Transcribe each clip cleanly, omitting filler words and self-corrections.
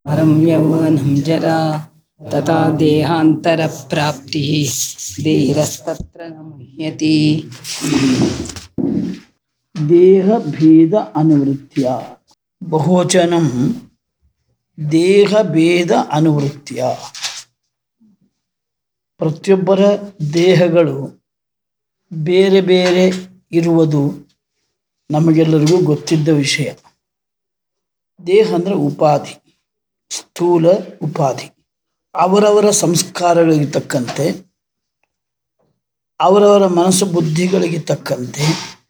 परं यौवनं जरा तथा देहान्तरप्राप्तिः धीरस्तत्र न मुह्यति ದೇಹ ಭೇದ ಅನುವೃತ್ಯ ಬಹುವಚನಂ ದೇಹ ಭೇದ ಅನುವೃತ್ಯ. ಪ್ರತಿಯೊಬ್ಬರ ದೇಹಗಳು ಬೇರೆ ಬೇರೆ ಇರುವುದು ನಮಗೆಲ್ಲರಿಗೂ ಗೊತ್ತಿದ್ದ ವಿಷಯ. ದೇಹ ಅಂದರೆ ಉಪಾಧಿ, ಸ್ಥೂಲ ಉಪಾಧಿ. ಅವರವರ ಸಂಸ್ಕಾರಗಳಿಗೆ ತಕ್ಕಂತೆ, ಅವರವರ ಮನಸ್ಸು ಬುದ್ಧಿಗಳಿಗೆ ತಕ್ಕಂತೆ,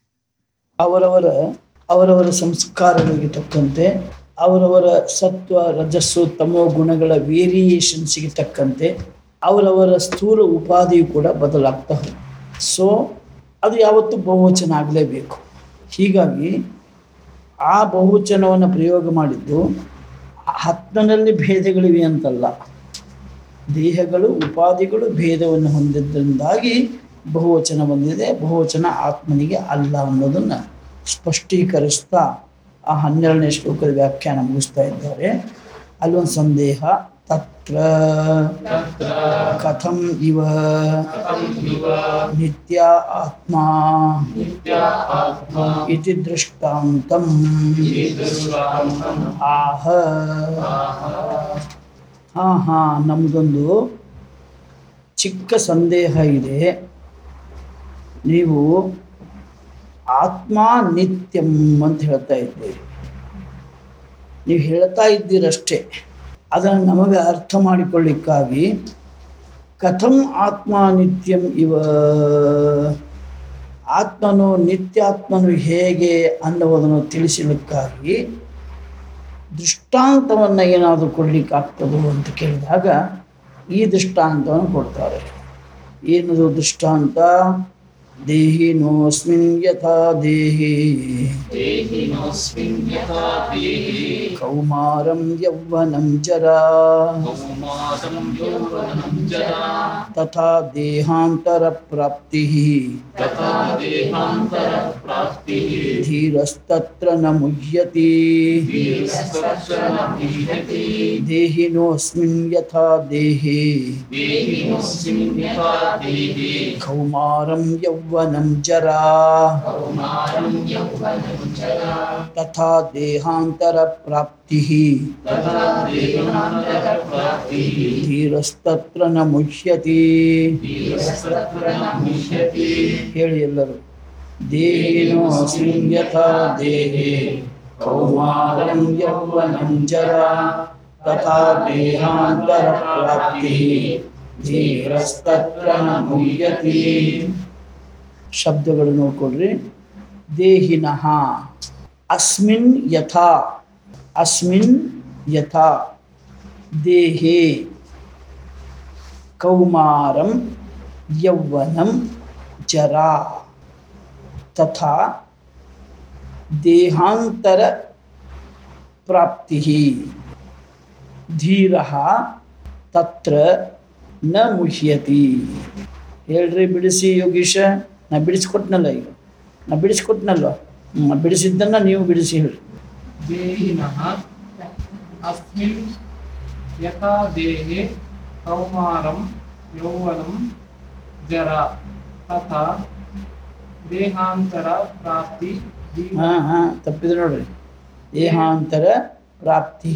ಅವರವರ ಸಂಸ್ಕಾರಗಳಿಗೆ ತಕ್ಕಂತೆ, ಅವರವರ ಸತ್ವ ರಜಸ್ಸು ತಮೋ ಗುಣಗಳ ವೇರಿಯೇಷನ್ಸ್ಗೆ ತಕ್ಕಂತೆ ಅವರವರ ಸ್ಥೂಲ ಉಪಾಧಿಯು ಕೂಡ ಬದಲಾಗ್ತಾ ಹೋಗುತ್ತೆ. ಸೊ ಅದು ಯಾವತ್ತೂ ಬಹುವಚನ ಆಗಲೇಬೇಕು. ಹೀಗಾಗಿ ಆ ಬಹುವಚನವನ್ನು ಪ್ರಯೋಗ ಮಾಡಿದ್ದು ಆತ್ಮನಲ್ಲಿ ಭೇದಗಳಿವೆ ಅಂತಲ್ಲ, ದೇಹಗಳು ಉಪಾಧಿಗಳು ಭೇದವನ್ನು ಹೊಂದಿದ್ದರಿಂದಾಗಿ ಬಹುವಚನ ಬಂದಿದೆ. ಬಹುವಚನ ಆತ್ಮನಿಗೆ ಅಲ್ಲ ಅನ್ನೋದನ್ನು ಸ್ಪಷ್ಟೀಕರಿಸ್ತಾ ಆ 12ನೇ ಶ್ಲೋಕದ ವ್ಯಾಖ್ಯಾನ ಮುಗಿಸ್ತಾ ಇದ್ದಾರೆ. ಅಲ್ಲೊಂದು ಸಂದೇಹ, ತತ್ರ ಕಥಂ ಇವ ನಿತ್ಯ ಆತ್ಮ ಇತಿ ದೃಷ್ಟಾಂತಂ ಆಹ. ನಮ್ಮದೊಂದು ಚಿಕ್ಕ ಸಂದೇಹ ಇದೆ. ನೀವು ಆತ್ಮ ನಿತ್ಯಂ ಅಂತ ಹೇಳ್ತಾ ಇದ್ದೀರಿ. ನೀವು ಹೇಳ್ತಾ ಇದ್ದೀರಷ್ಟೇ, ಅದನ್ನು ನಮಗೆ ಅರ್ಥ ಮಾಡಿಕೊಳ್ಳಿಕ್ಕಾಗಿ ಕಥಂ ಆತ್ಮ ನಿತ್ಯಂ ಇವ, ಆತ್ಮನು ನಿತ್ಯಾತ್ಮನು ಹೇಗೆ ಅನ್ನುವುದನ್ನು ತಿಳಿಸಲಿಕ್ಕಾಗಿ ದೃಷ್ಟಾಂತವನ್ನು ಏನಾದರೂ ಕೊಡಲಿಕ್ಕಾಗ್ತದೋ ಅಂತ ಕೇಳಿದಾಗ ಈ ದೃಷ್ಟಾಂತವನ್ನು ಕೊಡ್ತಾರೆ. ಏನದು ದೃಷ್ಟಾಂತ? ದೇಹಿನೋಸ್ಮಿನ್ ಯಥಾ ದೇಹಿ ಕೌಮಾರಂ ಯೌವನಂ ಜರಾ ತಥಾ ದೇಹಾಂತರ ಪ್ರಾಪ್ತಿಃ ಧೀರಸ್ತತ್ರ ನ ಮುಹ್ಯತಿ. ದೇಹಿನೋಸ್ಮಿನ್ ಯಥಾ ದೇಹಿ ಕೌಮಾರಂ ಯೌವನಂ ಜರಾ ತಥಾ ದೇಹಾಂತರ ಪ್ರಾಪ್ತಿಃ ಧೀರಸ್ತತ್ರ ನ ಮುಹ್ಯತಿ. ಹೇಳಿ ಎಲ್ಲರೂ. ದೇಹಿನೋಸ್ಮಿನ್ ಯಥಾ ದೇಹಿ ಕೌಮಾರಂ ಯೌವನಂ ಜರಾ ತಥಾ ದೇಹಾಂತರ ಪ್ರಾಪ್ತಿಃ ಧೀರಸ್ತತ್ರ ನ ಮುಹ್ಯತಿ. ಶಬ್ದಗಳು ನೋಡ್ಕೊಡ್ರಿ. ದೇಹಿನಃ ಅಸ್ಮಿನ್ ಯಥಾ, ಅಸ್ಮಿನ್ ಯಥಾ ದೇಹೇ ಕೌಮಾರಂ ಯೌವನಂ ಜರಾ ತಥಾ ದೇಹಾಂತರ ಪ್ರಾಪ್ತಿಃ ಧೀರಃ ತತ್ರ ನ ಮುಹ್ಯತಿ. ಹೇಳ್ರಿ, ಬಿಡಿಸಿ ಯೋಗೀಶ. ನಾ ಬಿಡಿಸ್ಕೊಟ್ನಲ್ಲ, ಈಗ ನಾ ಬಿಡಿಸ್ಕೊಟ್ನಲ್ವ, ಬಿಡಿಸಿದ್ದನ್ನು ನೀವು ಬಿಡಿಸಿ ಹೇಳ್ರಿ. ದೇಹಿನಃ ಅಸ್ಮಿನ್ ಯಥಾ ದೇಹೇ ಕೌಮಾರಂ ಯೌವನಂ ಜರಾ ತಥಾ ದೇಹಾಂತರ ಪ್ರಾಪ್ತಿ. ತಪ್ಪಿದ್ರೆ ನೋಡ್ರಿ. ದೇಹಾಂತರ ಪ್ರಾಪ್ತಿ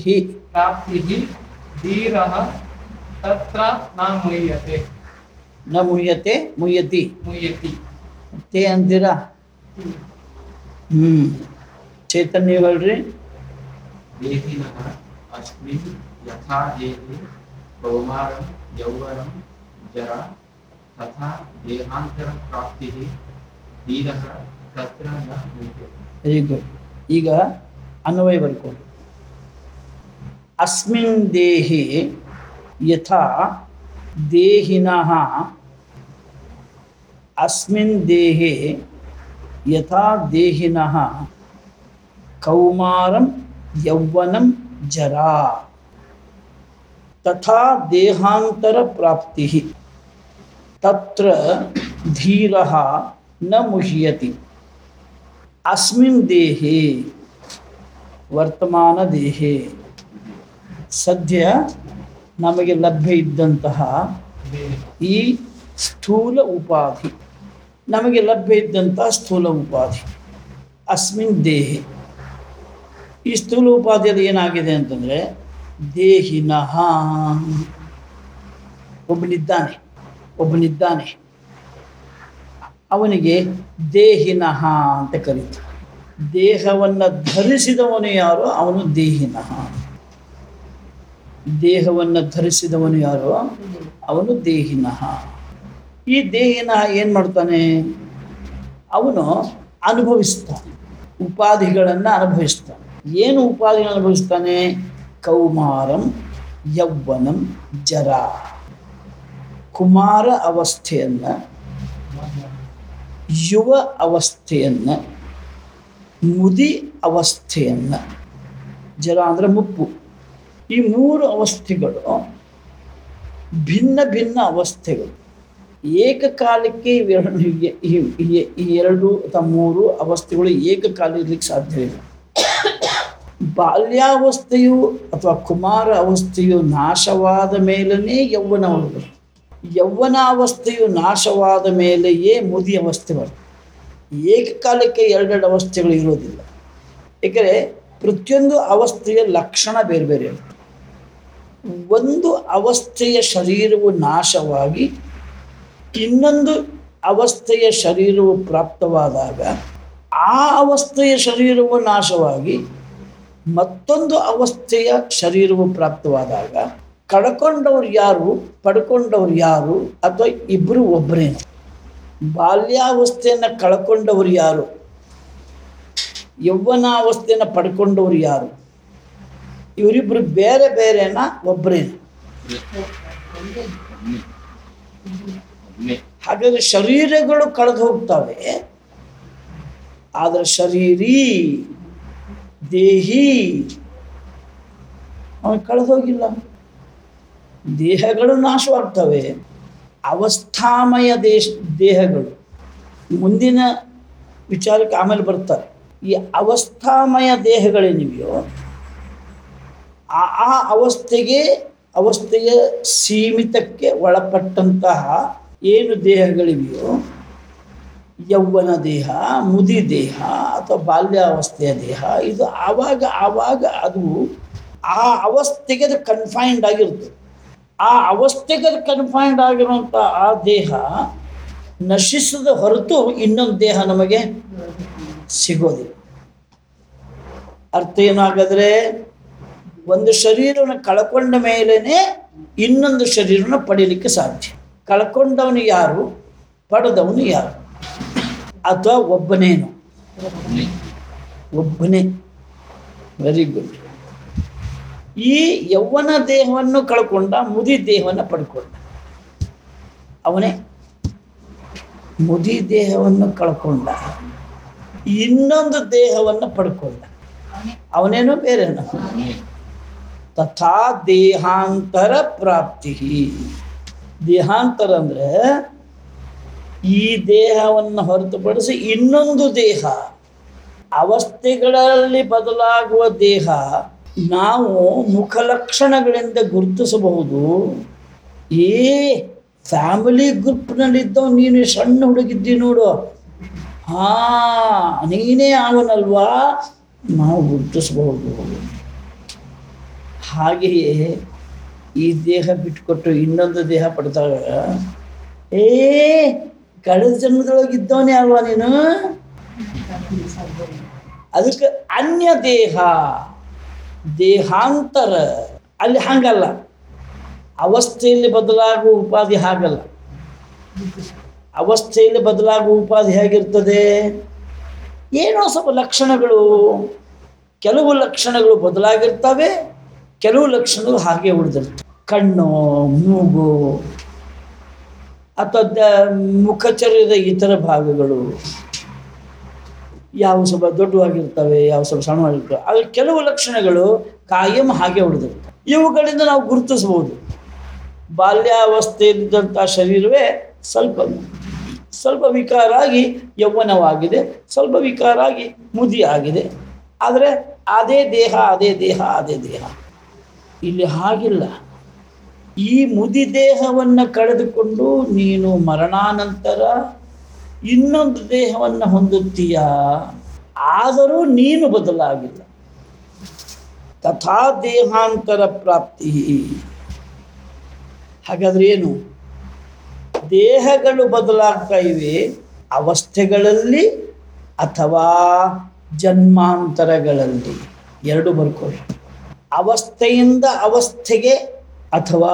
ಧೀರಃ ತತ್ರ ನ ಮುಹ್ಯತೆ. ನ ಮುಹ್ಯತೆ, ಮುಹ್ಯತಿ ತೇ ಅಂತೀರಾ? ಚೈತನ್ಯ ಹೇಳ್ರಿ. ದೇಹಿನಃ ಅಸ್ಮಿನ್ ಯಥಾ ದೇಹೇ ಕೌಮಾರಂ ಯೌವನಂ ಜರಾ ತಥಾ ದೇಹಾಂತರ ಪ್ರಾಪ್ತಿಃ ಧೀರಃ ತತ್ರ ನ ಮುಹ್ಯತೆ. Very good. ಈಗ ಅನ್ವಯ ಬರ್ಕೊಂಡು. ಅಸ್ಮಿನ್ ದೇಹಿ ಯಥಾ ದೇಹಿನಃ, ಅಸ್ಮಿನ್ ದೇಹೇ ಯಥಾ ದೇಹಿನಃ ಕೌಮಾರಂ ಯೌವನಂ ಜರಾ ತಥಾ ದೇಹಾಂತರ ಪ್ರಾಪ್ತಿಃ ತತ್ರ ಧೀರಃ ನ ಮುಹ್ಯತಿ. ಅಸ್ಮಿನ್ ದೇಹೇ ವರ್ತಮಾನ ದೇಹೇ ಸದ್ಯ ನಮಗೆ ಲಭ್ಯ ಇದ್ದಂತಹ ಈ ಸ್ಥೂಲ ಉಪಾಧಿ, ನಮಗೆ ಲಭ್ಯ ಇದ್ದಂತಹ ಸ್ಥೂಲ ಉಪಾಧಿ ಅಸ್ಮಿನ್ ದೇಹಿ. ಈ ಸ್ಥೂಲ ಉಪಾಧಿಯಲ್ಲಿ ಏನಾಗಿದೆ ಅಂತಂದರೆ ದೇಹಿನಃ, ಒಬ್ಬನಿದ್ದಾನೆ ಅವನಿಗೆ ದೇಹಿನಃ ಅಂತ ಕರೀತಾರೆ. ದೇಹವನ್ನು ಧರಿಸಿದವನು ಯಾರೋ ಅವನು ದೇಹಿನಃ. ದೇಹವನ್ನು ಧರಿಸಿದವನು ಯಾರೋ ಅವನು ದೇಹಿನಃ. ಈ ದೇಹಿನಃ ಏನು ಮಾಡ್ತಾನೆ? ಅವನು ಅನುಭವಿಸ್ತಾನೆ, ಉಪಾಧಿಗಳನ್ನು ಅನುಭವಿಸ್ತಾನೆ. ಏನು ಉಪಾಧಿಗಳನ್ನು ಅನುಭವಿಸ್ತಾನೆ? ಕೌಮಾರಂ, ಯೌವನಂ, ಜರ. ಕುಮಾರ ಅವಸ್ಥೆಯನ್ನು, ಯುವ ಅವಸ್ಥೆಯನ್ನು, ಮುದಿ ಅವಸ್ಥೆಯನ್ನು, ಜರ ಅಂದರೆ ಮುಪ್ಪು. ಈ ಮೂರು ಅವಸ್ಥೆಗಳು ಭಿನ್ನ ಭಿನ್ನ ಅವಸ್ಥೆಗಳು. ಏಕಕಾಲಕ್ಕೆ ಈ ಎರಡು ಅಥವಾ ಮೂರು ಅವಸ್ಥೆಗಳು ಏಕಕಾಲ ಇರಲಿಕ್ಕೆ ಸಾಧ್ಯವಿಲ್ಲ. ಬಾಲ್ಯಾವಸ್ಥೆಯು ಅಥವಾ ಕುಮಾರ ಅವಸ್ಥೆಯು ನಾಶವಾದ ಮೇಲೇ ಯೌವನ ಬರುತ್ತೆ. ಯೌವನಾವಸ್ಥೆಯು ನಾಶವಾದ ಮೇಲೆಯೇ ಮುದಿ ಅವಸ್ಥೆ ಬರುತ್ತೆ. ಏಕಕಾಲಕ್ಕೆ ಎರಡೆರಡು ಅವಸ್ಥೆಗಳು ಇರೋದಿಲ್ಲ. ಏಕೆಂದರೆ ಪ್ರತಿಯೊಂದು ಅವಸ್ಥೆಯ ಲಕ್ಷಣ ಬೇರೆ ಬೇರೆ ಇರುತ್ತೆ. ಒಂದು ಅವಸ್ಥೆಯ ಶರೀರವು ನಾಶವಾಗಿ ಇನ್ನೊಂದು ಅವಸ್ಥೆಯ ಶರೀರವು ಪ್ರಾಪ್ತವಾದಾಗ, ಆ ಅವಸ್ಥೆಯ ಶರೀರವು ನಾಶವಾಗಿ ಮತ್ತೊಂದು ಅವಸ್ಥೆಯ ಶರೀರವು ಪ್ರಾಪ್ತವಾದಾಗ ಕಳ್ಕೊಂಡವ್ರು ಯಾರು, ಪಡ್ಕೊಂಡವ್ರು ಯಾರು, ಅಥವಾ ಇಬ್ಬರು ಒಬ್ಬರೇನು? ಬಾಲ್ಯಾವಸ್ಥೆಯನ್ನು ಕಳ್ಕೊಂಡವ್ರು ಯಾರು, ಯೌವನಾವಸ್ಥೆಯನ್ನು ಪಡ್ಕೊಂಡವ್ರು ಯಾರು? ಇವರಿಬ್ಬರು ಬೇರೆ ಬೇರೆನಾ ಒಬ್ಬರೇನು? ಹಾಗಾದರೆ ಶರೀರಗಳು ಕಳೆದು ಹೋಗ್ತವೆ, ಆದರೆ ಶರೀರೀ ದೇಹಿ ಅವನು ಕಳೆದು ಹೋಗಿಲ್ಲ. ದೇಹಗಳು ನಾಶವಾಗ್ತವೆ, ಅವಸ್ಥಾಮಯ ದೇಹಗಳು ಮುಂದಿನ ವಿಚಾರಕ್ಕೆ ಆಮೇಲೆ ಬರ್ತಾರೆ. ಈ ಅವಸ್ಥಾಮಯ ದೇಹಗಳೇನಿವೆಯೋ ಆ ಅವಸ್ಥೆಯ ಸೀಮಿತಕ್ಕೆ ಒಳಪಟ್ಟಂತಹ ಏನು ದೇಹಗಳಿವೆಯೋ, ಯೌವನ ದೇಹ, ಮುದಿ ದೇಹ ಅಥವಾ ಬಾಲ್ಯಾವಸ್ಥೆಯ ದೇಹ, ಇದು ಆವಾಗ ಅದು ಆ ಅವಸ್ಥೆಗೆ ಅದು ಕನ್ಫೈನ್ಡ್ ಆಗಿರುತ್ತೆ. ಆ ಅವಸ್ಥೆಗೆ ಅದು ಕನ್ಫೈನ್ಡ್ ಆಗಿರುವಂಥ ಆ ದೇಹ ನಶಿಸದ ಹೊರತು ಇನ್ನೊಂದು ದೇಹ ನಮಗೆ ಸಿಗೋದಿಲ್ಲ. ಅರ್ಥ ಏನಾಗಾದರೆ, ಒಂದು ಶರೀರವನ್ನು ಕಳ್ಕೊಂಡ ಮೇಲೇ ಇನ್ನೊಂದು ಶರೀರವನ್ನು ಪಡೀಲಿಕ್ಕೆ ಸಾಧ್ಯ. ಕಳ್ಕೊಂಡವನು ಯಾರು, ಪಡೆದವನು ಯಾರು? ಅಥವಾ ಒಬ್ಬನೇನು? ಒಬ್ಬನೇ. Very good. ಈ ಯೌವನ ದೇಹವನ್ನು ಕಳ್ಕೊಂಡ, ಮುದಿ ದೇಹವನ್ನು ಪಡ್ಕೊಂಡ ಅವನೇ. ಮುದಿ ದೇಹವನ್ನು ಕಳ್ಕೊಂಡ, ಇನ್ನೊಂದು ದೇಹವನ್ನು ಪಡ್ಕೊಂಡ ಅವನೇನೋ ಬೇರೆನೋ. ತಥಾ ದೇಹಾಂತರ ಪ್ರಾಪ್ತಿ. ದೇಹಾಂತರ ಅಂದರೆ ಈ ದೇಹವನ್ನು ಹೊರತುಪಡಿಸಿ ಇನ್ನೊಂದು ದೇಹ, ಅವಸ್ಥೆಗಳಲ್ಲಿ ಬದಲಾಗುವ ದೇಹ ನಾವು ಮುಖಲಕ್ಷಣಗಳಿಂದ ಗುರುತಿಸಬಹುದು. ಫ್ಯಾಮಿಲಿ ಗ್ರೂಪ್ನಲ್ಲಿದ್ದವು, ನೀನು ಸಣ್ಣ ಹುಡುಗಿದ್ದಿ ನೋಡು, ನೀನೇ ಅವನಲ್ವಾ, ನಾವು ಗುರುತಿಸಬಹುದು. ಹಾಗೆಯೇ ಈ ದೇಹ ಬಿಟ್ಟುಕೊಟ್ಟು ಇನ್ನೊಂದು ದೇಹ ಪಡೆದಾಗ, ಕಳೆದ ಜನ್ಮದೊಳಗಿದ್ದವನೇ ಅಲ್ವಾ ನೀನು. ಅದಕ್ಕೆ ಅನ್ಯ ದೇಹ, ದೇಹಾಂತರ. ಅಲ್ಲಿ ಹಾಗಲ್ಲ, ಅವಸ್ಥೆಯಲ್ಲಿ ಬದಲಾಗುವ ಉಪಾಧಿ ಹಾಗಲ್ಲ. ಅವಸ್ಥೆಯಲ್ಲಿ ಬದಲಾಗುವ ಉಪಾಧಿ ಹೇಗಿರ್ತದೆ? ಏನೋ ಸ್ವಲ್ಪ ಲಕ್ಷಣಗಳು, ಕೆಲವು ಲಕ್ಷಣಗಳು ಬದಲಾಗಿರ್ತವೆ, ಕೆಲವು ಲಕ್ಷಣಗಳು ಹಾಗೆ ಉಳಿದಿರ್ತವೆ. ಕಣ್ಣು, ಮೂಗು ಅಥವಾ ಮುಖಚರ್ಯದ ಇತರ ಭಾಗಗಳು ಯಾವ ಸ್ವಲ್ಪ ದೊಡ್ಡವಾಗಿರ್ತವೆ, ಯಾವ ಸ್ವಲ್ಪ ಸಣ್ಣವಾಗಿರ್ತವೆ. ಆದರೆ ಕೆಲವು ಲಕ್ಷಣಗಳು ಕಾಯಂ ಹಾಗೆ ಉಳಿದಿರ್ತವೆ. ಇವುಗಳಿಂದ ನಾವು ಗುರುತಿಸ್ಬೋದು. ಬಾಲ್ಯಾವಸ್ಥೆಯಲ್ಲಿದ್ದಂಥ ಶರೀರವೇ ಸ್ವಲ್ಪ ವಿಕಾರ ಆಗಿ ಯೌವನವಾಗಿದೆ, ಸ್ವಲ್ಪ ವಿಕಾರ ಆಗಿ ಮುದಿ ಆಗಿದೆ. ಆದರೆ ಅದೇ ದೇಹ. ಇಲ್ಲಿ ಹಾಗಿಲ್ಲ. ಈ ಮುದಿ ದೇಹವನ್ನು ಕಳೆದುಕೊಂಡು ನೀನು ಮರಣಾನಂತರ ಇನ್ನೊಂದು ದೇಹವನ್ನು ಹೊಂದುತ್ತೀಯ, ಆದರೂ ನೀನು ಬದಲಾಗಿಲ್ಲ. ತಥಾ ದೇಹಾಂತರ ಪ್ರಾಪ್ತಿ. ಹಾಗಾದ್ರೆ ಏನು? ದೇಹಗಳು ಬದಲಾಗ್ತಾ ಇವೆ ಅವಸ್ಥೆಗಳಲ್ಲಿ ಅಥವಾ ಜನ್ಮಾಂತರಗಳಲ್ಲಿ. ಎರಡು ಬರ್ಕೊಳ್ಳಿ. ಅವಸ್ಥೆಯಿಂದ ಅವಸ್ಥೆಗೆ ಅಥವಾ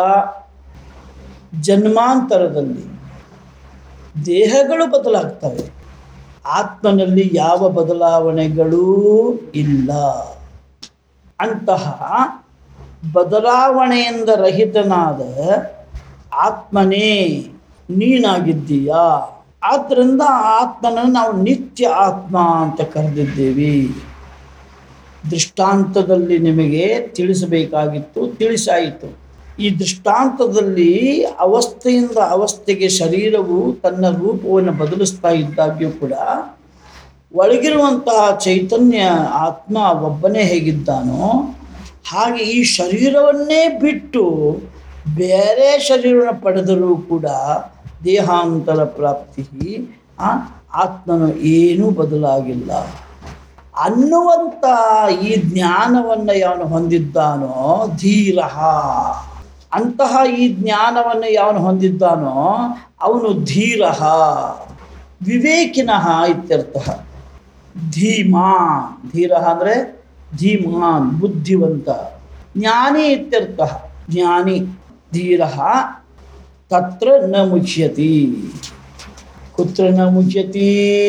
ಜನ್ಮಾಂತರದಲ್ಲಿ ದೇಹಗಳು ಬದಲಾಗ್ತವೆ. ಆತ್ಮನಲ್ಲಿ ಯಾವ ಬದಲಾವಣೆಗಳೂ ಇಲ್ಲ. ಅಂತಹ ಬದಲಾವಣೆಯಿಂದ ರಹಿತನಾದ ಆತ್ಮನೇ ನೀನಾಗಿದ್ದೀಯಾ. ಆದ್ದರಿಂದ ಆತ್ಮನನ್ನು ನಾವು ನಿತ್ಯ ಆತ್ಮ ಅಂತ ಕರೆದಿದ್ದೇವೆ. ದೃಷ್ಟಾಂತದಲ್ಲಿ ನಿಮಗೆ ತಿಳಿಸಬೇಕಾಗಿತ್ತು, ತಿಳಿಸಾಯಿತು. ಈ ದೃಷ್ಟಾಂತದಲ್ಲಿ ಅವಸ್ಥೆಯಿಂದ ಅವಸ್ಥೆಗೆ ಶರೀರವು ತನ್ನ ರೂಪವನ್ನು ಬದಲಿಸ್ತಾ ಇದ್ದಾಗ್ಯೂ ಕೂಡ ಒಳಗಿರುವಂತಹ ಚೈತನ್ಯ ಆತ್ಮ ಒಬ್ಬನೇ ಹೇಗಿದ್ದಾನೋ ಹಾಗೆ ಈ ಶರೀರವನ್ನೇ ಬಿಟ್ಟು ಬೇರೆ ಶರೀರವನ್ನು ಪಡೆದರೂ ಕೂಡ ದೇಹಾಂತರ ಪ್ರಾಪ್ತಿ, ಆತ್ಮನು ಏನೂ ಬದಲಾಗಿಲ್ಲ ಅನ್ನುವಂಥ ಈ ಜ್ಞಾನವನ್ನು ಯಾವನು ಹೊಂದಿದ್ದಾನೋ ಧೀರಃ. ಅಂತಹ ಈ ಜ್ಞಾನವನ್ನು ಯಾವನು ಹೊಂದಿದ್ದಾನೋ ಅವನು ಧೀರಃ, ವಿವೇಕಿನಃ ಇತ್ಯರ್ಥಃ. ಧೀಮಾನ್, ಧೀರಃ ಅಂದರೆ ಧೀಮಾನ್, ಬುದ್ಧಿವಂತ. ಜ್ಞಾನಿ ಇತ್ಯರ್ಥಃ, ಜ್ಞಾನಿ. ಧೀರಃ ತತ್ರ ನ ಮುಚ್ಯತಿ. ಕುತ್ರ ನ ಮುಚ್ಯತಿ?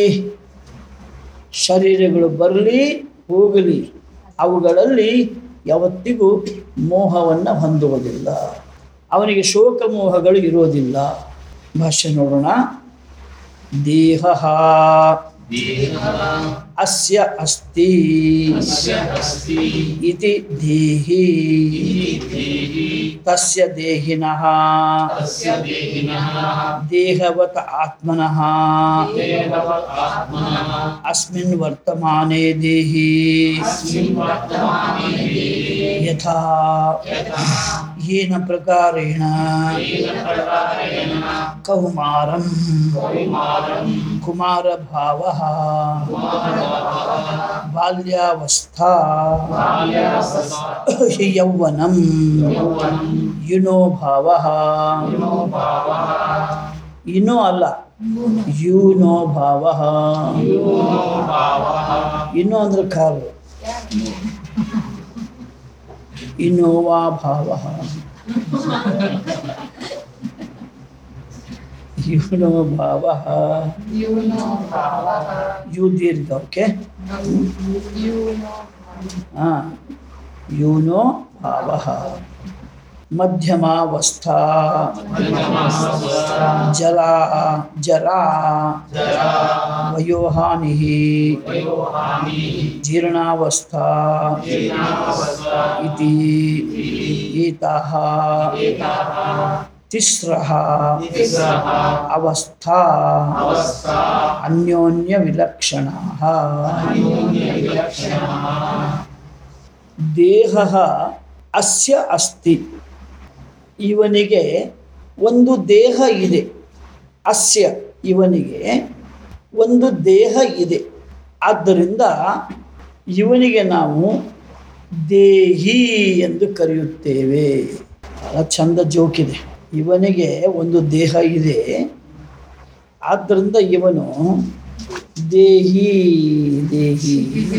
ಶರೀರಗಳು ಬರಲಿ ಹೋಗಲಿ, ಅವುಗಳಲ್ಲಿ ಯಾವತ್ತಿಗೂ ಮೋಹವನ್ನು ಹೊಂದುವುದಿಲ್ಲ. ಅವನಿಗೆ ಶೋಕ ಮೋಹಗಳು ಇರೋದಿಲ್ಲ. ಭಾಷ್ಯ ನೋಡೋಣ. ದೇಹ ಅಸ್ಯ ಅಸ್ತಿ ಇತಿ ದೇಹಿ ತಸ್ಯ ದೇಹಿನಃ ದೇಹವತ್ ಆತ್ಮನಃ ಅಸ್ಮಿನ್ ವರ್ತಮಾನೆ ದೇಹಿ ಯಥಾ ಯೇನ ಪ್ರಕಾರೇಣ ಕೌಮಾರಂ ಕುಮಾರ ಭಾವಃ ಬಾಲ್ಯಾವಸ್ಥಾ ಯೌವನಂ ಯುನೋ ಭಾವಃ. ಇನೋ ಅಲ್ಲ, ಯುನೋ ಭಾವಃ. ಇನೋ ಅಂದ್ರೆ ಕಾರು, ಇನೋವಾ ಭಾವಃ. ಯುನೋ ಭಾವಃ, ಯು ದೀರ್ಘ. ಓಕೆ, ಹಾಂ. ಯುನೋ ಭಾವಃ ಮಧ್ಯಮಾವಸ್ಥಾ ಜರಾ ವಯೋಹಾನಿ ಜೀರ್ಣಾವಸ್ಥಾ ಇತಿ ಏತಾಃ ತಿಸ್ರಃ ಅವಸ್ಥಾ ಅನ್ಯೋನ್ಯ ವಿಲಕ್ಷಣಾಃ. ದೇಹ ಅಸ್ಯ ಅಸ್ತಿ, ಇವನಿಗೆ ಒಂದು ದೇಹ ಇದೆ. ಅಸ್ಯ, ಇವನಿಗೆ ಒಂದು ದೇಹ ಇದೆ. ಆದ್ದರಿಂದ ಇವನಿಗೆ ನಾವು ದೇಹಿ ಎಂದು ಕರೆಯುತ್ತೇವೆ. ಬಹಳ ಚಂದ ಜೋಕಿದೆ. ಇವನಿಗೆ ಒಂದು ದೇಹ ಇದೆ, ಆದ್ದರಿಂದ ಇವನು ದೇಹಿ. ದೇಹಿ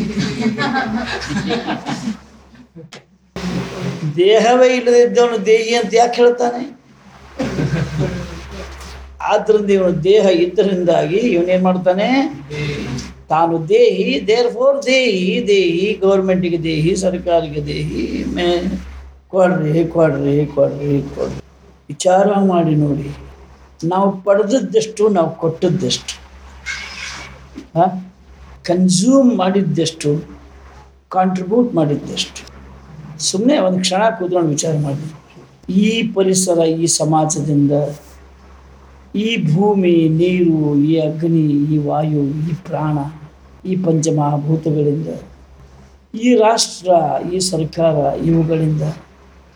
ದೇಹವೇ ಇಲ್ಲದಿದ್ದವನು ದೇಹಿ ಅಂತ ಯಾಕೆ ಹೇಳ್ತಾನೆ? ಆದ್ದರಿಂದ ಇವನು ದೇಹ ಇದ್ದರಿಂದಾಗಿ ಇವನೇನು ಮಾಡ್ತಾನೆ? ತಾನು ದೇಹಿ, ದೇರ್ ಫೋರ್ ದೇಹಿ. ದೇಹಿ ಗೌರ್ಮೆಂಟಿಗೆ ದೇಹಿ, ಸರ್ಕಾರಿಗೆ ದೇಹಿ. ಕೊಡ್ರಿ ಕೊಡ್ರಿ ಕೊಡ್ರಿ ಕೊಡ್ರಿ. ವಿಚಾರ ಮಾಡಿ ನೋಡಿ, ನಾವು ಪಡೆದದ್ದೆಷ್ಟು, ನಾವು ಕೊಟ್ಟದ್ದೆಷ್ಟು, ಕನ್ಸ್ಯೂಮ್ ಮಾಡಿದ್ದೆಷ್ಟು, ಕಾಂಟ್ರಿಬ್ಯೂಟ್ ಮಾಡಿದ್ದೆಷ್ಟು. ಸುಮ್ಮನೆ ಒಂದು ಕ್ಷಣ ಕೂತ್ಕೊಂಡು ವಿಚಾರ ಮಾಡಿ. ಈ ಪರಿಸರ, ಈ ಸಮಾಜದಿಂದ, ಈ ಭೂಮಿ, ನೀರು, ಈ ಅಗ್ನಿ, ಈ ವಾಯು, ಈ ಪ್ರಾಣ, ಈ ಪಂಚಮಹಾಭೂತಗಳಿಂದ, ಈ ರಾಷ್ಟ್ರ, ಈ ಸರ್ಕಾರ, ಇವುಗಳಿಂದ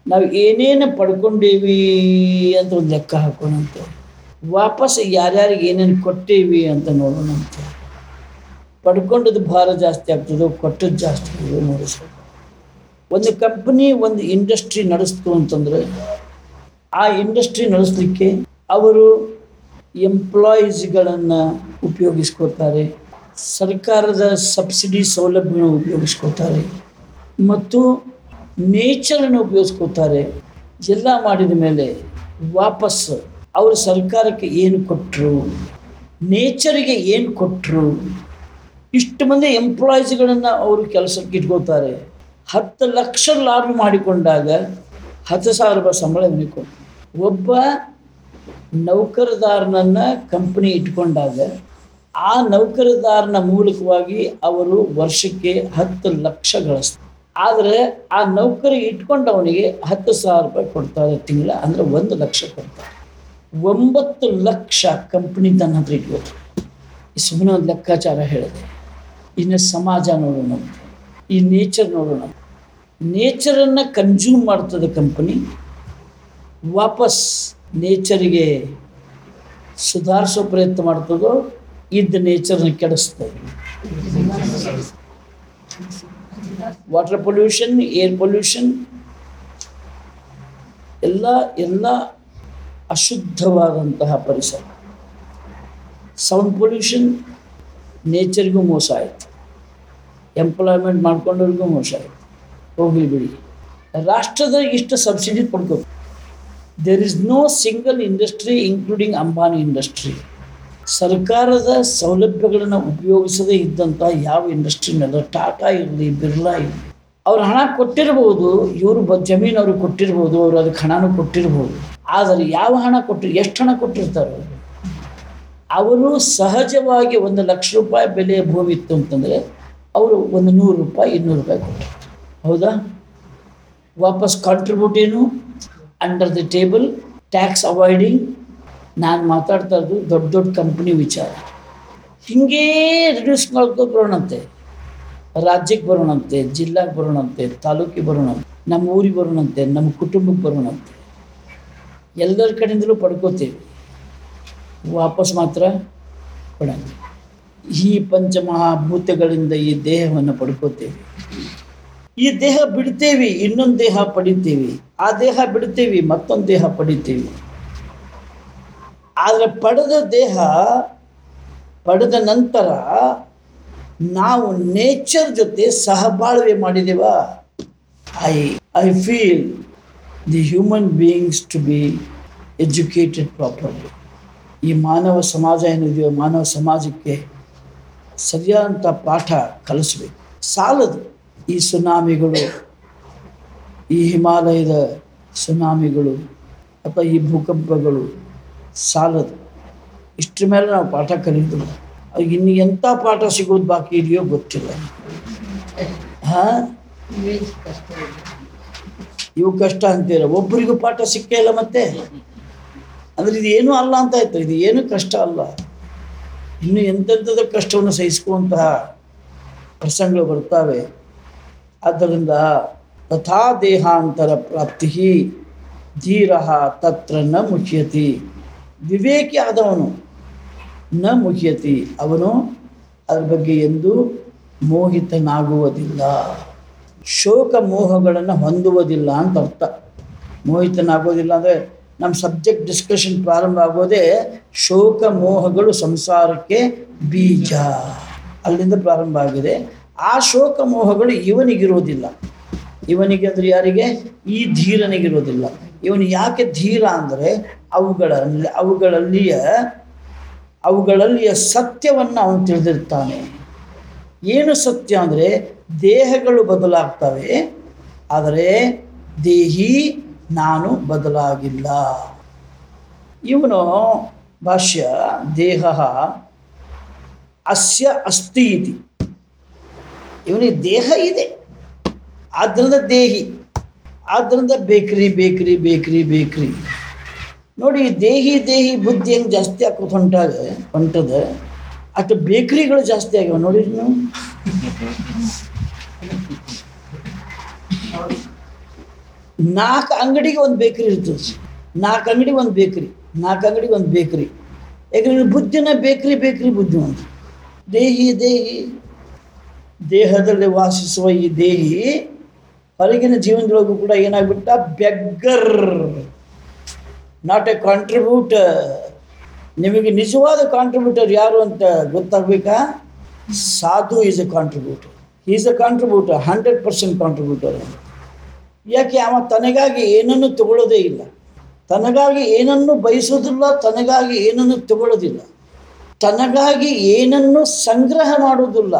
ನಾವು ಏನೇನು ಪಡ್ಕೊಂಡೇವಿ ಅಂತ ಒಂದು ಲೆಕ್ಕ ಹಾಕೋಣಂತೆ, ವಾಪಸ್ ಯಾರ್ಯಾರಿಗೆ ಏನೇನು ಕೊಟ್ಟೇವಿ ಅಂತ ನೋಡೋಣಂತೆ. ಪಡ್ಕೊಂಡದ್ದು ಭಾರ ಜಾಸ್ತಿ ಆಗ್ತದೋ ಕೊಟ್ಟದ್ದು ಜಾಸ್ತಿ ಆಗ್ತದೋ ನೋಡಿ ಸರ್. ಒಂದು ಕಂಪ್ನಿ ಒಂದು ಇಂಡಸ್ಟ್ರಿ ನಡೆಸ್ತು ಅಂತಂದರೆ ಆ ಇಂಡಸ್ಟ್ರಿ ನಡೆಸಲಿಕ್ಕೆ ಅವರು ಎಂಪ್ಲಾಯೀಸ್ಗಳನ್ನು ಉಪಯೋಗಿಸ್ಕೋತಾರೆ, ಸರ್ಕಾರದ ಸಬ್ಸಿಡಿ ಸೌಲಭ್ಯಗಳನ್ನು ಉಪಯೋಗಿಸ್ಕೋತಾರೆ ಮತ್ತು ನೇಚರನ್ನು ಉಪಯೋಗಿಸ್ಕೋತಾರೆ. ಎಲ್ಲ ಮಾಡಿದ ಮೇಲೆ ವಾಪಸ್ ಅವರು ಸರ್ಕಾರಕ್ಕೆ ಏನು ಕೊಟ್ಟರು, ನೇಚರಿಗೆ ಏನು ಕೊಟ್ಟರು, ಇಷ್ಟು ಮಂದಿ ಎಂಪ್ಲಾಯೀಸ್ಗಳನ್ನು ಅವರು ಕೆಲಸಕ್ಕೆ ಇಟ್ಕೋತಾರೆ. 10 ಲಕ್ಷ ಲಾಭ ಮಾಡಿಕೊಂಡಾಗ 10,000 ರೂಪಾಯಿ ಸಂಬಳ ಇವನಿಗೆ. ಒಬ್ಬ ನೌಕರದಾರನನ್ನು ಕಂಪ್ನಿ ಇಟ್ಕೊಂಡಾಗ ಆ ನೌಕರದಾರನ ಮೂಲಕವಾಗಿ ಅವರು ವರ್ಷಕ್ಕೆ 10 ಲಕ್ಷ ಗಳಿಸ್ತಾರೆ. ಆದರೆ ಆ ನೌಕರಿಗೆ ಇಟ್ಕೊಂಡವನಿಗೆ 10,000 ರೂಪಾಯಿ ಕೊಡ್ತಾರೆ ತಿಂಗಳ, ಅಂದರೆ 1 ಲಕ್ಷ ಕೊಡ್ತಾರೆ. 9 ಲಕ್ಷ ಕಂಪ್ನಿ ತನ್ನ ಹತ್ರ ಇಟ್ಕೋತಾರೆ. ಈ ಸುಮ್ಮನೆ ಒಂದು ಲೆಕ್ಕಾಚಾರ ಹೇಳಿದೆ. ಇನ್ನು ಸಮಾಜ ನೋಡೋಣ, ಈ ನೇಚರ್ ನೋಡೋಣ. ನೇಚರನ್ನು ಕನ್ಸ್ಯೂಮ್ ಮಾಡ್ತದೆ ಕಂಪನಿ, ವಾಪಸ್ ನೇಚರಿಗೆ ಸುಧಾರಿಸೋ ಪ್ರಯತ್ನ ಮಾಡ್ತದೋ ಇದ್ದ ನೇಚರ್ನ ಕೆಡಿಸ್ತದೆ. ವಾಟರ್ ಪೊಲ್ಯೂಷನ್, ಏರ್ ಪೊಲ್ಯೂಷನ್ ಎಲ್ಲ ಅಶುದ್ಧವಾದಂತಹ ಪರಿಸರ. ಸೌಂಡ್ ಪೊಲ್ಯೂಷನ್, ನೇಚರ್ಗೂ ಮೋಸ ಆಯಿತು, ಎಂಪ್ಲಾಯ್ಮೆಂಟ್ ಮಾಡ್ಕೊಂಡವ್ರಿಗೂ ಮೋಸ ಆಯಿತು. ಹೋಗಲಿ ಬಿಡಿ, ರಾಷ್ಟ್ರದ ಇಷ್ಟು ಸಬ್ಸಿಡಿ ಪಡ್ಕೋ. There is no single industry including Ambani industry. ಸರ್ಕಾರದ ಸೌಲಭ್ಯಗಳನ್ನು ಉಪಯೋಗಿಸದೇ ಇದ್ದಂಥ ಯಾವ ಇಂಡಸ್ಟ್ರಿನಲ್ಲ, ಟಾಟಾ ಇರಲಿ, ಬಿರ್ಲಾ ಇರಲಿ, ಅವ್ರು ಹಣ ಕೊಟ್ಟಿರ್ಬೋದು, ಇವರು ಜಮೀನು ಅವ್ರಿಗೆ ಕೊಟ್ಟಿರ್ಬೋದು, ಅವರು ಅದಕ್ಕೆ ಹಣನೂ ಕೊಟ್ಟಿರ್ಬೋದು. ಆದರೆ ಯಾವ ಹಣ ಎಷ್ಟು ಹಣ ಕೊಟ್ಟಿರ್ತಾರೆ ಅವರು? ಸಹಜವಾಗಿ 1 ಲಕ್ಷ ರೂಪಾಯಿ ಬೆಲೆಯ ಭೂಮಿ ಇತ್ತು ಅಂತಂದರೆ ಅವರು 100 ರೂಪಾಯಿ 200 ರೂಪಾಯಿ ಕೊಟ್ಟಿರ್ತಾರೆ. ಹೌದಾ? ವಾಪಸ್ ಕಾಂಟ್ರಿಬ್ಯೂಟ್ ಏನು? Under the table, tax avoiding. ನಾನು ಮಾತಾಡ್ತಾ ಇರೋದು ದೊಡ್ಡ ದೊಡ್ಡ ಕಂಪ್ನಿ ವಿಚಾರ. ಹೀಗೇ ರಿಡ್ಯೂಸ್ ಮಾಡ್ಕೊಂಡು ಬರೋಣಂತೆ, ರಾಜ್ಯಕ್ಕೆ ಬರೋಣಂತೆ, ಜಿಲ್ಲಾಗೆ ಬರೋಣಂತೆ, ತಾಲೂಕಿಗೆ ಬರೋಣಂತೆ, ನಮ್ಮ ಊರಿಗೆ ಬರೋಣಂತೆ, ನಮ್ಮ ಕುಟುಂಬಕ್ಕೆ ಬರೋಣಂತೆ. ಎಲ್ಲರ ಕಡೆಯಿಂದಲೂ ಪಡ್ಕೋತೀವಿ, ವಾಪಸ್ ಮಾತ್ರ ಕೊಡಂಗ. ಈ ಪಂಚಮಹಾಭೂತಗಳಿಂದ ಈ ದೇಹವನ್ನು ಪಡ್ಕೋತೇವೆ. ಈ ದೇಹ ಬಿಡ್ತೇವೆ, ಇನ್ನೊಂದು ದೇಹ ಪಡಿತೀವಿ. ಆ ದೇಹ ಬಿಡ್ತೇವೆ, ಮತ್ತೊಂದು ದೇಹ ಪಡಿತೀವಿ. ಆದರೆ ಪಡೆದ ದೇಹ ಪಡೆದ ನಂತರ ನಾವು ನೇಚರ್ ಜೊತೆ ಸಹಬಾಳ್ವೆ ಮಾಡಿದೇವ. I feel the human beings to be educated properly. ಈ ಮಾನವ ಸಮಾಜ ಏನಿದೆಯೋ, ಮಾನವ ಸಮಾಜಕ್ಕೆ ಸರಿಯಾದಂಥ ಪಾಠ ಕಲಿಸ್ಬೇಕು. ಸಾಲದು ಈ ಸುನಾಮಿಗಳು, ಈ ಹಿಮಾಲಯದ ಸುನಾಮಿಗಳು ಅಥವಾ ಈ ಭೂಕಂಪಗಳು ಸಾಲದು. ಇಷ್ಟರ ಮೇಲೆ ನಾವು ಪಾಠ ಕಲಿಯೋದು. ಅದು ಇನ್ನು ಎಂಥ ಪಾಠ ಸಿಗೋದು ಬಾಕಿ ಇದೆಯೋ ಗೊತ್ತಿಲ್ಲ. ಇವು ಕಷ್ಟ ಅಂತೀರ, ಒಬ್ಬರಿಗೂ ಪಾಠ ಸಿಕ್ಕೇ ಇಲ್ಲ. ಮತ್ತೆ ಅಂದರೆ ಇದು ಏನೂ ಅಲ್ಲ ಅಂತ ಆಯ್ತು. ಇದು ಏನು ಕಷ್ಟ ಅಲ್ಲ, ಇನ್ನು ಎಂತೆಂಥದ ಕಷ್ಟವನ್ನು ಸಹಿಸುವಂತಹ ಪ್ರಸಂಗಗಳು ಬರ್ತಾವೆ. ಆದ್ದರಿಂದ ತಥಾ ದೇಹಾಂತರ ಪ್ರಾಪ್ತಿ ಧೀರ ತತ್ರ ನ ಮುಖ್ಯತಿ. ವಿವೇಕಿ ಆದವನು ನ ಮುಖ್ಯತಿ, ಅವನು ಅದರ ಬಗ್ಗೆ ಎಂದೂ ಮೋಹಿತನಾಗುವುದಿಲ್ಲ, ಶೋಕ ಮೋಹಗಳನ್ನು ಹೊಂದುವುದಿಲ್ಲ ಅಂತ ಅರ್ಥ. ಮೋಹಿತನಾಗೋದಿಲ್ಲ ಅಂದರೆ ನಮ್ಮ ಸಬ್ಜೆಕ್ಟ್ ಡಿಸ್ಕಷನ್ ಪ್ರಾರಂಭ ಆಗೋದೇ ಶೋಕ ಮೋಹಗಳು ಸಂಸಾರಕ್ಕೆ ಬೀಜ, ಅಲ್ಲಿಂದ ಪ್ರಾರಂಭ ಆಗಿದೆ. ಆ ಶೋಕ ಮೋಹಗಳು ಇವನಿಗಿರೋದಿಲ್ಲ. ಇವನಿಗೆ ಅಂದರೆ ಯಾರಿಗೆ? ಈ ಧೀರನಿಗಿರೋದಿಲ್ಲ. ಇವನು ಯಾಕೆ ಧೀರ ಅಂದರೆ ಅವುಗಳಲ್ಲಿಯ ಸತ್ಯವನ್ನು ಅವನು ತಿಳಿದಿರ್ತಾನೆ. ಏನು ಸತ್ಯ ಅಂದರೆ ದೇಹಗಳು ಬದಲಾಗ್ತವೆ, ಆದರೆ ದೇಹಿ ನಾನು ಬದಲಾಗಿಲ್ಲ. ಇವನು ಭಾಷ್ಯ ದೇಹ ಅಸ್ಯ ಅಸ್ತಿ ಇತಿ. ಇವನಿಗೆ ದೇಹ ಇದೆ, ಆದ್ದರಿಂದ ದೇಹಿ, ಆದ್ದರಿಂದ ಬೇಕ್ರಿ ಬೇಕ್ರಿ ಬೇಕ್ರಿ ಬೇಕ್ರಿ. ನೋಡಿ, ದೇಹಿ ದೇಹಿ ಬುದ್ಧಿ ಹೆಂಗೆ ಜಾಸ್ತಿ ಹಾಕೋದು ಹೊಂಟದ, ಅಷ್ಟು ಬೇಕ್ರಿಗಳು ಜಾಸ್ತಿ ಆಗ್ಯಾವ ನೋಡಿ. ನೀವು 4 ಅಂಗಡಿಗೆ ಒಂದು ಬೇಕ್ರಿ ಇರ್ತದೆ, 4 ಅಂಗಡಿಗೆ ಒಂದು ಬೇಕ್ರಿ, 4 ಅಂಗಡಿಗೆ ಒಂದು ಬೇಕ್ರಿ. ಯಾಕಂದ್ರೆ ಬುದ್ಧಿನ ಬೇಕ್ರಿ ಬುದ್ಧಿವಂತ. ದೇಹಿ ದೇಹದಲ್ಲಿ ವಾಸಿಸುವ ಈ ದೇಹಿ ಹೊರಗಿನ ಜೀವನದೊಳಗೂ ಕೂಡ ಏನಾಗ್ಬಿಟ್ಟ, ಬೆಗ್ಗರ್, ನಾಟ್ ಎ ಕಾಂಟ್ರಿಬ್ಯೂಟರ್. ನಿಮಗೆ ನಿಜವಾದ ಕಾಂಟ್ರಿಬ್ಯೂಟರ್ ಯಾರು ಅಂತ ಗೊತ್ತಾಗಬೇಕಾ? ಸಾಧು is a contributor. Is a contributor, 100% contributor. ಯಾಕೆ? ಅವ ತನಗಾಗಿ ಏನನ್ನು ತಗೊಳ್ಳೋದೇ ಇಲ್ಲ, ತನಗಾಗಿ ಏನನ್ನು ಬಯಸೋದಿಲ್ಲ, ತನಗಾಗಿ ಏನನ್ನು ತಗೊಳ್ಳೋದಿಲ್ಲ, ತನಗಾಗಿ ಏನನ್ನು ಸಂಗ್ರಹ ಮಾಡೋದಿಲ್ಲ.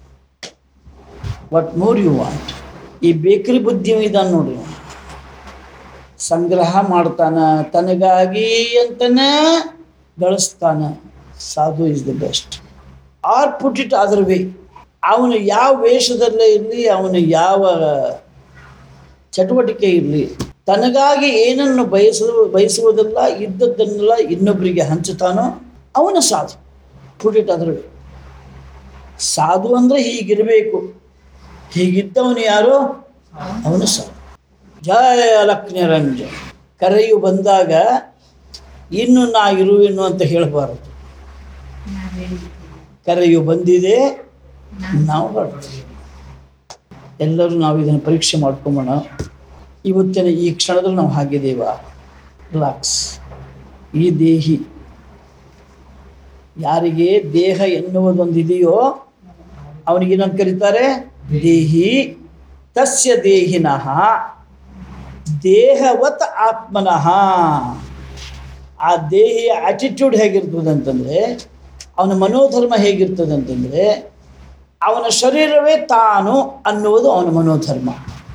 What more you want? ಈ ಬೇಕರಿ ಬುದ್ಧಿ ಇದಾನೆ ನೋಡಿ, ಸಂಗ್ರಹ ಮಾಡ್ತಾನ, ತನಗಾಗಿ ಅಂತನೇ ಗಳಿಸ್ತಾನ. ಸಾಧು is the best. Or put it other way, ಅವನು ಯಾವ ವೇಷದಲ್ಲೇ ಇರಲಿ, ಅವನು ಯಾವ ಚಟುವಟಿಕೆ ಇರಲಿ, ತನಗಾಗಿ ಏನನ್ನು ಬಯಸುವುದಿಲ್ಲ, ಇದ್ದದ್ದನ್ನೆಲ್ಲ ಇನ್ನೊಬ್ಬರಿಗೆ ಹಂಚುತ್ತಾನೋ ಅವನ ಸಾಧು. Put it other way. ಸಾಧು ಅಂದರೆ ಹೀಗಿರಬೇಕು, ಹೀಗಿದ್ದವನು ಯಾರೋ ಅವನು ಸಾಧು. ಜಯ ಅಲಕ್ ನಿರಂಜನ್. ಕರೆಯು ಬಂದಾಗ ಇನ್ನು ನಾ ಇರುವೆನು ಅಂತ ಹೇಳಬಾರದು. ಕರೆಯು ಬಂದಿದೆ, ನಾವು ಹೊರಡ್ತೀವಿ. ಎಲ್ಲರೂ ನಾವು ಇದನ್ನು ಪರೀಕ್ಷೆ ಮಾಡ್ಕೊಂಬೋಣ. ಇವತ್ತಿನ ಈ ಕ್ಷಣದಲ್ಲಿ ನಾವು ಹಾಗಿದ್ದೇವ? ರಿಲ್ಯಾಕ್ಸ್. ಈ ದೇಹಿ, ಯಾರಿಗೆ ದೇಹ ಎನ್ನುವುದೊಂದಿದೆಯೋ ಅವನಿಗೇನಂತ ಕರೀತಾರೆ? ದೇಹಿ. ತಸ್ಯ ದೇಹಿನಃ ದೇಹವತ್ ಆತ್ಮನಃ. ಆ ದೇಹಿಯ ಆಟಿಟ್ಯೂಡ್ ಹೇಗಿರ್ತದೆ ಅಂತಂದರೆ, ಅವನ ಮನೋಧರ್ಮ ಹೇಗಿರ್ತದೆ ಅಂತಂದರೆ, ಅವನ ಶರೀರವೇ ತಾನು ಅನ್ನುವುದು ಅವನ ಮನೋಧರ್ಮ.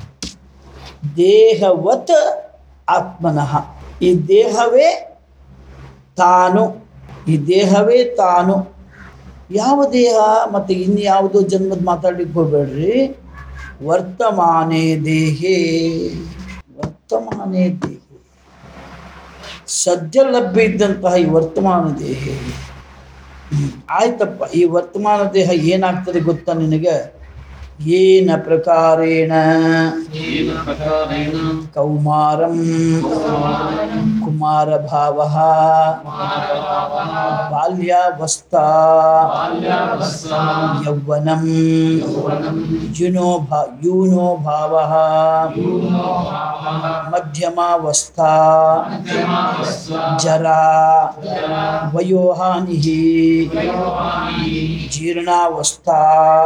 ದೇಹವತ್ ಆತ್ಮನಃ. ಈ ದೇಹವೇ ತಾನು, ಈ ದೇಹವೇ ತಾನು. ಯಾವ ದೇಹ? ಮತ್ತು ಇನ್ಯಾವುದೋ ಜನ್ಮದ ಮಾತಾಡ್ಲಿಕ್ಕೆ ಹೋಗ್ಬೇಡ್ರಿ. ವರ್ತಮಾನೇ ದೇಹೇ, ವರ್ತಮಾನೇ ದೇಹಿ. ಸದ್ಯ ಲಭ್ಯ ಇದ್ದಂತಹ ಈ ವರ್ತಮಾನ ದೇಹ. ಆಯ್ತಪ್ಪ, ಈ ವರ್ತಮಾನ ದೇಹ ಏನಾಗ್ತದೆ ಗೊತ್ತಾ ನಿನಗೆ? ಏನ ಪ್ರಕಾರೇಣ ಕೌಮಾರಂ ಕುಮಾರ ಭಾವ ಬಾಲ್ಯಾವಸ್ಥಾ ಯೌವನಂ ಯೂನೋ ಭಾವ ಮಧ್ಯಮಾವಸ್ಥಾ ಜರಾ ವಯೋಹಾನಿ ಜೀರ್ಣಾವಸ್ಥಾ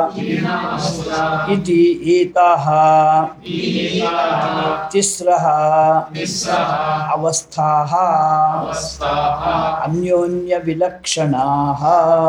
ಇತಿ ಏತಾಃ ತಿಸ್ರಃ ಅವಸ್ಥಾಃ ಅನ್ಯೋನ್ಯ ವಿಲಕ್ಷಣಾಃ.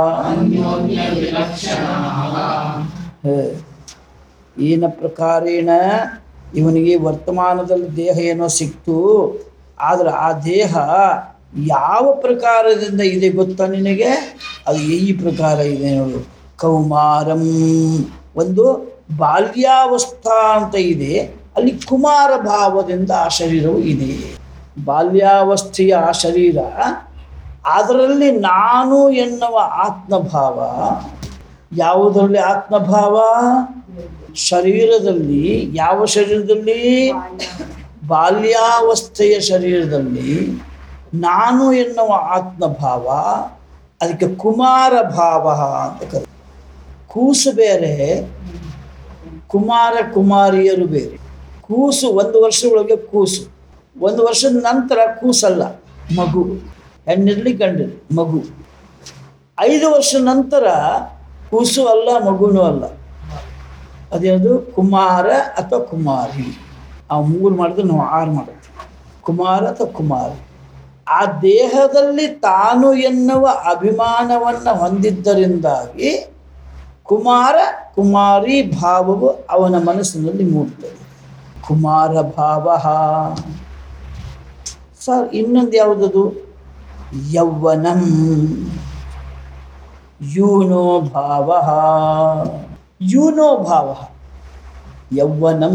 ಏನ ಪ್ರಕಾರೇಣ ಇವನಿಗೆ ವರ್ತಮಾನದಲ್ಲಿ ದೇಹ ಏನೋ ಸಿಕ್ತು, ಆದರೆ ಆ ದೇಹ ಯಾವ ಪ್ರಕಾರದಿಂದ ಇದೆ ಗೊತ್ತಾ ನಿನಗೆ? ಅದು ಈ ಪ್ರಕಾರ ಇದೆ ನೋಡು. ಕೌಮಾರಂ, ಒಂದು ಬಾಲ್ಯಾವಸ್ಥಾ ಅಂತ ಇದೆ, ಅಲ್ಲಿ ಕುಮಾರ ಭಾವದಿಂದ ಆ ಶರೀರವು ಇದೆ. ಬಾಲ್ಯಾವಸ್ಥೆಯ ಆ ಶರೀರ, ಅದರಲ್ಲಿ ನಾನು ಎನ್ನುವ ಆತ್ಮಭಾವ. ಯಾವುದರಲ್ಲಿ ಆತ್ಮಭಾವ? ಶರೀರದಲ್ಲಿ. ಯಾವ ಶರೀರದಲ್ಲಿ? ಬಾಲ್ಯಾವಸ್ಥೆಯ ಶರೀರದಲ್ಲಿ ನಾನು ಎನ್ನುವ ಆತ್ಮಭಾವ. ಅದಕ್ಕೆ ಕುಮಾರ ಭಾವ ಅಂತ ಕರೀತಾರೆ. ಕೂಸು ಬೇರೆ, ಕುಮಾರ ಕುಮಾರಿಯರು ಬೇರೆ. ಕೂಸು 1 ವರ್ಷದೊಳಗೆ ಕೂಸು, 1 ವರ್ಷದ ನಂತರ ಕೂಸಲ್ಲ, ಮಗು. ಹೆಣ್ಣಿರಲಿ ಗಂಡಿರಲಿ ಮಗು. 5 ವರ್ಷ ನಂತರ ಕೂಸು ಅಲ್ಲ, ಮಗುನೂ ಅಲ್ಲ. ಅದೇನದು? ಕುಮಾರ ಅಥವಾ ಕುಮಾರಿ. ಆ 3 ಮಾಡಿದ್ರೆ ನಾವು 6 ಮಾಡುತ್ತೆ. ಕುಮಾರ ಅಥವಾ ಕುಮಾರಿ. ಆ ದೇಹದಲ್ಲಿ ತಾನು ಎನ್ನುವ ಅಭಿಮಾನವನ್ನು ಹೊಂದಿದ್ದರಿಂದಾಗಿ ಕುಮಾರ ಕುಮಾರಿ ಭಾವವು ಅವನ ಮನಸ್ಸಿನಲ್ಲಿ ಮೂಡುತ್ತದೆ. ಕುಮಾರ ಭಾವ. ಸರ್, ಇನ್ನೊಂದು ಯಾವುದದು? ಯೌವನಂ ಯೂನೋ ಭಾವ. ಯೂನೋ ಭಾವ, ಯೌವನಂ.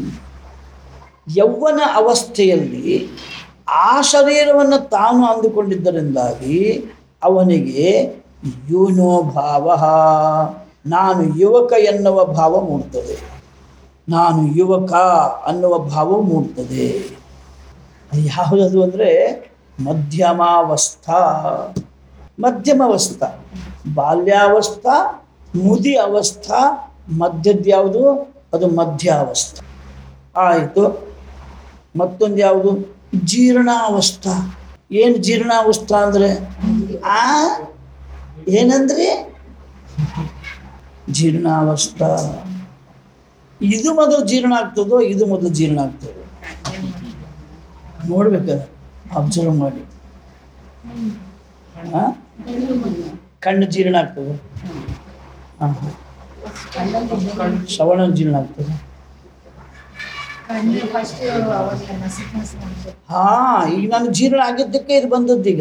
ಯೌವನ ಅವಸ್ಥೆಯಲ್ಲಿ ಆ ಶರೀರವನ್ನು ತಾನು ಅಂದುಕೊಂಡಿದ್ದರಿಂದಾಗಿ ಅವನಿಗೆ ಯೂನೋ ಭಾವ, ನಾನು ಯುವಕ ಎನ್ನುವ ಭಾವ ಮೂಡುತ್ತದೆ. ನಾನು ಯುವಕ ಅನ್ನುವ ಭಾವ ಮೂಡ್ತದೆ. ಅದು ಯಾವುದದು ಅಂದರೆ ಮಧ್ಯಮಾವಸ್ಥಾ. ಮಧ್ಯಮಾವಸ್ಥಾ, ಬಾಲ್ಯಾವಸ್ಥಾ, ಮುದಿ ಅವಸ್ಥಾ, ಮಧ್ಯದ ಯಾವುದು ಅದು ಮಧ್ಯಾವಸ್ಥಾ ಆಯಿತು. ಮತ್ತೊಂದು ಯಾವುದು ಜೀರ್ಣಾವಸ್ಥಾ. ಏನು ಜೀರ್ಣಾವಸ್ಥಾ ಅಂದರೆ ಏನಂದ್ರೆ ಜೀರ್ಣಾವಸ್ಥಾ. ಇದು ಮೊದಲು ಜೀರ್ಣ ಆಗ್ತದೋ ಇದು ಮೊದಲು ಜೀರ್ಣ ಆಗ್ತದೋ ನೋಡ್ಬೇಕಾದ್ರೆ ಅಬ್ಸರ್ವ್ ಮಾಡಿ. ಕಣ್ಣು ಜೀರ್ಣ ಆಗ್ತದೆ, ಶ್ರವಣ ಜೀರ್ಣ ಆಗ್ತದೆ. ಈಗ ನಾನು ಜೀರ್ಣ ಆಗಿದ್ದಕ್ಕೆ ಇದು ಬಂದದ್ದೀಗ,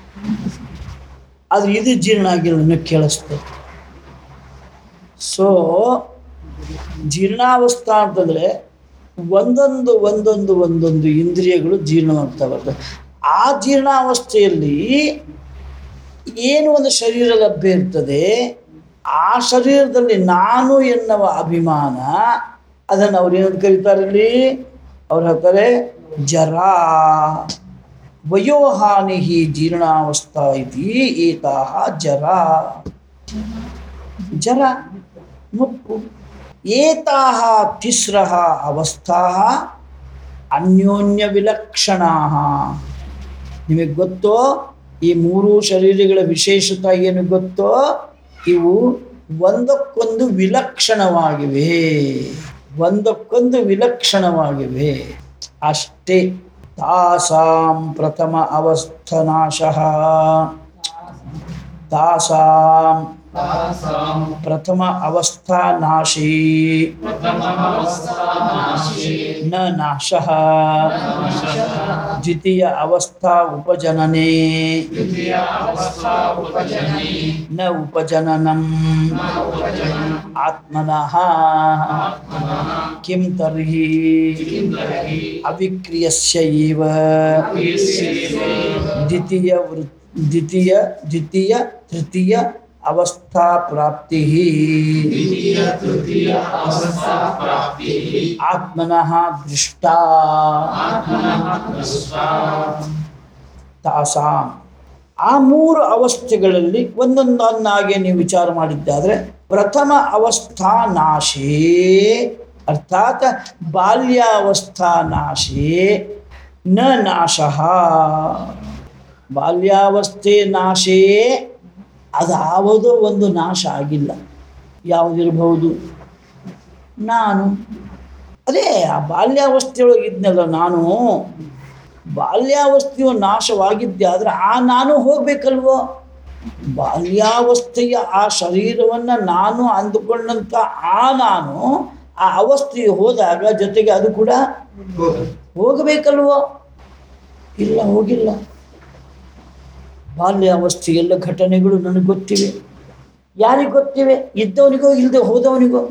ಆದ್ರೆ ಇದು ಜೀರ್ಣ ಆಗಿಲ್ಲ ಕೇಳಿಸ್ತದೆ. ಸೊ ಜೀರ್ಣಾವಸ್ಥಾ ಅಂತಂದರೆ ಒಂದೊಂದು ಒಂದೊಂದು ಒಂದೊಂದು ಇಂದ್ರಿಯಗಳು ಜೀರ್ಣವಾಗ್ತಾ ಬರ್ತವೆ. ಆ ಜೀರ್ಣಾವಸ್ಥೆಯಲ್ಲಿ ಏನು ಒಂದು ಶರೀರ ಲಭ್ಯ ಇರ್ತದೆ, ಆ ಶರೀರದಲ್ಲಿ ನಾನು ಎನ್ನುವ ಅಭಿಮಾನ, ಅದನ್ನು ಅವ್ರು ಏನಂತ ಕರೀತಾರೆ ಇಲ್ಲಿ, ಅವ್ರು ಹೇಳ್ತಾರೆ ಜರಾ. ವಯೋಹಾನಿ ಜೀರ್ಣಾವಸ್ಥಾ ಇತಿ ಏತಾಹ ಜರಾ. ಜರ ಮುಪ್ಪು. ಏತಾಹ ತಿಸ್ರಃ ಅವಸ್ಥಾಃ ಅನ್ಯೋನ್ಯ ವಿಲಕ್ಷಣಾಃ. ನಿಮಗೆ ಗೊತ್ತೋ ಈ ಮೂರು ಶರೀರಗಳ ವಿಶೇಷತೆ ಏನು ಗೊತ್ತೋ, ಇವು ಒಂದಕ್ಕೊಂದು ವಿಲಕ್ಷಣವಾಗಿವೆ, ಒಂದಕ್ಕೊಂದು ವಿಲಕ್ಷಣವಾಗಿವೆ ಅಷ್ಟೇ. ತಾಸಾಂ ಪ್ರಥಮ ಅವಸ್ಥನಾಶಃ. ತಾಸಾಂ ಪ್ರಥಮ ಅವಸ್ಥಾ ನಾಶಿ ನ ನಾಶಃ ದ್ವಿತೀಯ ಅವಸ್ಥಾ ಉಪಜನನೆ ನ ಉಪಜನನಂ ಆತ್ಮನಃ ಕಿಂ ತರ್ಹಿ ಅವಿಕ್ರಿಯಸ್ಯ ಏವ ದ್ವಿತೀಯ ತೃತೀಯ ಅವಸ್ಥಾ ಪ್ರಾಪ್ತಿ ಆತ್ಮನಃ ದೃಷ್ಟಾ. ತಾಸಾಂ ಆ ಮೂರು ಅವಸ್ಥೆಗಳಲ್ಲಿ ಒಂದೊಂದನ್ನಾಗಿ ನೀವು ವಿಚಾರ ಮಾಡಿದ್ದಾದರೆ, ಪ್ರಥಮ ಅವಸ್ಥಾ ನಾಶೇ ಅರ್ಥಾತ್ ಬಾಲ್ಯಾವಸ್ಥಾ ನಾಶೇ ನ ನಾಶಃ. ಬಾಲ್ಯಾವಸ್ಥೆ ನಾಶೇ ಅದಾವುದೋ ಒಂದು ನಾಶ ಆಗಿಲ್ಲ. ಯಾವುದಿರಬಹುದು? ನಾನು. ಅದೇ ಆ ಬಾಲ್ಯಾವಸ್ಥೆಯೊಳಗೆ ಇದ್ನಲ್ಲ ನಾನು, ಬಾಲ್ಯಾವಸ್ಥೆಯು ನಾಶವಾಗಿದ್ದೆ ಆದರೆ ಆ ನಾನು ಹೋಗ್ಬೇಕಲ್ವೋ? ಬಾಲ್ಯಾವಸ್ಥೆಯ ಆ ಶರೀರವನ್ನು ನಾನು ಅಂದುಕೊಂಡಂಥ ಆ ನಾನು ಆ ಅವಸ್ಥೆಯು ಹೋದಾಗ ಜೊತೆಗೆ ಅದು ಕೂಡ ಹೋಗಬೇಕಲ್ವೋ? ಇಲ್ಲ, ಹೋಗಿಲ್ಲ. ಬಾಲ್ಯಾವಸ್ಥೆ ಎಲ್ಲ ಘಟನೆಗಳು ನನಗೆ ಗೊತ್ತಿವೆ. ಯಾರಿಗೆ ಗೊತ್ತಿವೆ? ಇದ್ದವನಿಗೋ ಇಲ್ಲದೆ ಹೋದವನಿಗೋ?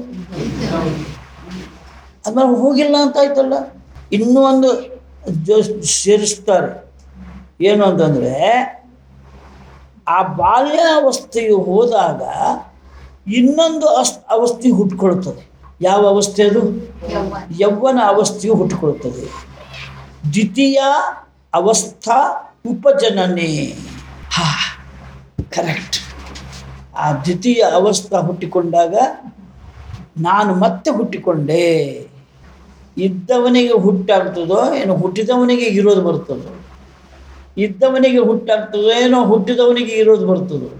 ಅದ್ಮೇಲೆ ಹೋಗಿಲ್ಲ ಅಂತ ಆಯ್ತಲ್ಲ. ಇನ್ನೂ ಒಂದು ಸೇರಿಸ್ತಾರೆ, ಏನು ಅಂತಂದರೆ ಆ ಬಾಲ್ಯಾವಸ್ಥೆಯು ಹೋದಾಗ ಇನ್ನೊಂದು ಅವಸ್ಥೆ ಹುಟ್ಕೊಳ್ತದೆ. ಯಾವ ಅವಸ್ಥೆ ಅದು? ಯೌವನ ಅವಸ್ಥೆಯು ಹುಟ್ಟುಕೊಳ್ತದೆ. ದ್ವಿತೀಯ ಅವಸ್ಥಾ ಉಪಜನನೆ. ಕರೆಕ್ಟ್. ಆ ದ್ವಿತೀಯ ಅವಸ್ಥಾ ಹುಟ್ಟಿಕೊಂಡಾಗ ನಾನು ಮತ್ತೆ ಹುಟ್ಟಿಕೊಂಡೆ. ಇದ್ದವನಿಗೆ ಹುಟ್ಟಾಗ್ತದೋ ಏನೋ ಹುಟ್ಟಿದವನಿಗೆ ಇರೋದು ಬರ್ತದೋ? ಇದ್ದವನಿಗೆ ಹುಟ್ಟಾಗ್ತದೋ ಏನೋ ಹುಟ್ಟಿದವನಿಗೆ ಇರೋದು ಬರ್ತದೋ?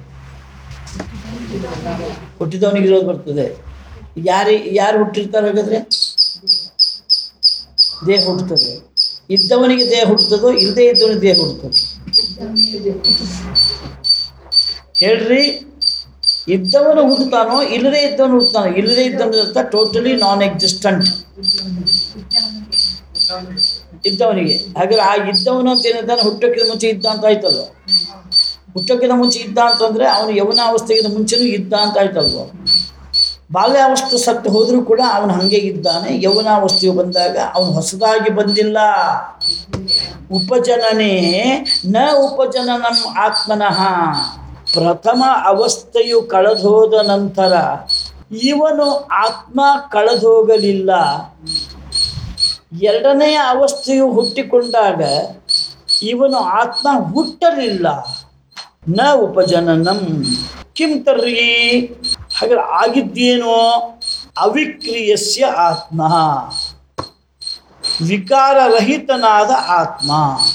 ಹುಟ್ಟಿದವನಿಗೆ ಇರೋದು ಬರ್ತದೆ. ಯಾರು ಹುಟ್ಟಿರ್ತಾರೆ ಹಾಗಾದರೆ? ದೇಹ ಹುಟ್ಟುತ್ತದೆ. ಇದ್ದವನಿಗೆ ದೇಹ ಹುಟ್ಟುತ್ತದೋ ಇಲ್ಲದೇ ಇದ್ದವನಿಗೆ ದೇಹ ಹುಟ್ಟುತ್ತದೆ? ಹೇಳ್ರಿ. ಇದ್ದವನು ಹುಟ್ಟುತ್ತಾನೋ ಇಲ್ಲದೇ ಇದ್ದವನು ಹುಟ್ಟುತ್ತಾನೋ? ಇಲ್ಲದೇ ಇದ್ದವನ ಅರ್ಥ ಟೋಟಲಿ ನಾನ್ ಎಕ್ಸಿಸ್ಟೆಂಟ್. ಇದ್ದವನಿಗೆ. ಹಾಗಾದ್ರೆ ಆ ಇದ್ದವನು ಅಂತ ಏನಂತಾನೆ, ಹುಟ್ಟೋಕ್ಕಿಂತ ಮುಂಚೆ ಇದ್ದ ಅಂತ ಆಯ್ತಲ್ವ? ಹುಟ್ಟೋಕ್ಕಿಂತ ಮುಂಚೆ ಇದ್ದ ಅಂತಂದರೆ ಅವನು ಯೌವನಾವಸ್ಥೆಗಿಂತ ಮುಂಚೆನೂ ಇದ್ದ ಅಂತ ಆಯ್ತಲ್ವ? ಬಾಲ್ಯಾವಸ್ಥೆ ಸತ್ತು ಹೋದರೂ ಕೂಡ ಅವನು ಹಾಗೆ ಇದ್ದಾನೆ. ಯೌವನಾವಸ್ಥೆಯು ಬಂದಾಗ ಅವನು ಹೊಸದಾಗಿ ಬಂದಿಲ್ಲ. ಉಪಜನನೆ ನ ಉಪಜನನಂ ಆತ್ಮನಃ. ಪ್ರಥಮ ಅವಸ್ಥೆಯು ಕಳೆದೋದ ನಂತರ ಇವನು ಆತ್ಮ ಕಳೆದೋಗಲಿಲ್ಲ. ಎರಡನೆಯ ಅವಸ್ಥೆಯು ಹುಟ್ಟಿಕೊಂಡಾಗ ಇವನು ಆತ್ಮ ಹುಟ್ಟಲಿಲ್ಲ. ನ ಉಪಜನನಂ ಕಿಂ ತರ್ಹಿ, ಹಾಗಾದ್ರೆ ಆಗಿದ್ದೇನೋ ಅವಿಕ್ರಿಯಸ್ಯ ಆತ್ಮ, ವಿಕಾರರಹಿತನಾದ ಆತ್ಮ,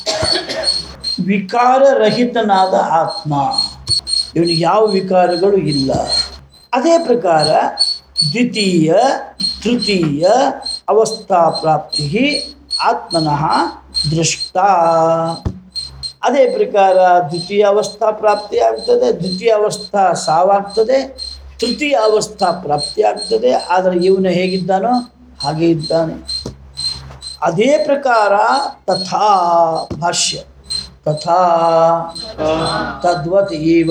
ವಿಕಾರರಹಿತನಾದ ಆತ್ಮ, ಇವನಿಗೆ ಯಾವ ವಿಕಾರಗಳು ಇಲ್ಲ. ಅದೇ ಪ್ರಕಾರ ದ್ವಿತೀಯ ತೃತೀಯ ಅವಸ್ಥಾ ಪ್ರಾಪ್ತಿ ಆತ್ಮನಃ ದೃಷ್ಟ. ಅದೇ ಪ್ರಕಾರ ದ್ವಿತೀಯ ಅವಸ್ಥಾ ಪ್ರಾಪ್ತಿ ಆಗ್ತದೆ, ದ್ವಿತೀಯ ಅವಸ್ಥಾ ಸಾವಾಗ್ತದೆ, ತೃತೀಯ ಅವಸ್ಥಾ ಪ್ರಾಪ್ತಿ ಆಗ್ತದೆ. ಆದರೆ ಇವನು ಹೇಗಿದ್ದಾನೋ ಹಾಗೆ ಇದ್ದಾನೆ. ಅದೇ ಪ್ರಕಾರ ತಥಾ ಭಾಷ್ಯ ತಥಾ ತದ್ವತ್ ಇವ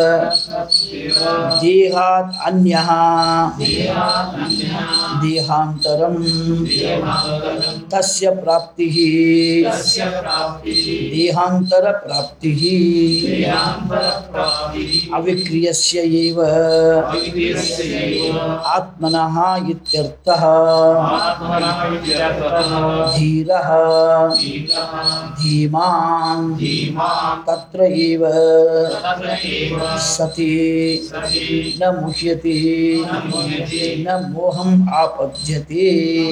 ದೇಹಾತ್ ಅನ್ಯಃ ದೇಹಾಂತರಂ ತಸ್ಯ ಪ್ರಾಪ್ತಿಃ ದೇಹಾಂತರ ಪ್ರಾಪ್ತಿಃ ಅವಿಕ್ರಿಯಸ್ಯ ಏವ ಆತ್ಮನಃ ಇತ್ಯರ್ಥಃ. ಧೀರಃ ಧೀಮಾನ್ ತತ್ರ ಏವ ಸತಿ ನ ಮುಹ್ಯತೆ ನ ಮೋಹಂ ಆಪದ್ಯತೆ.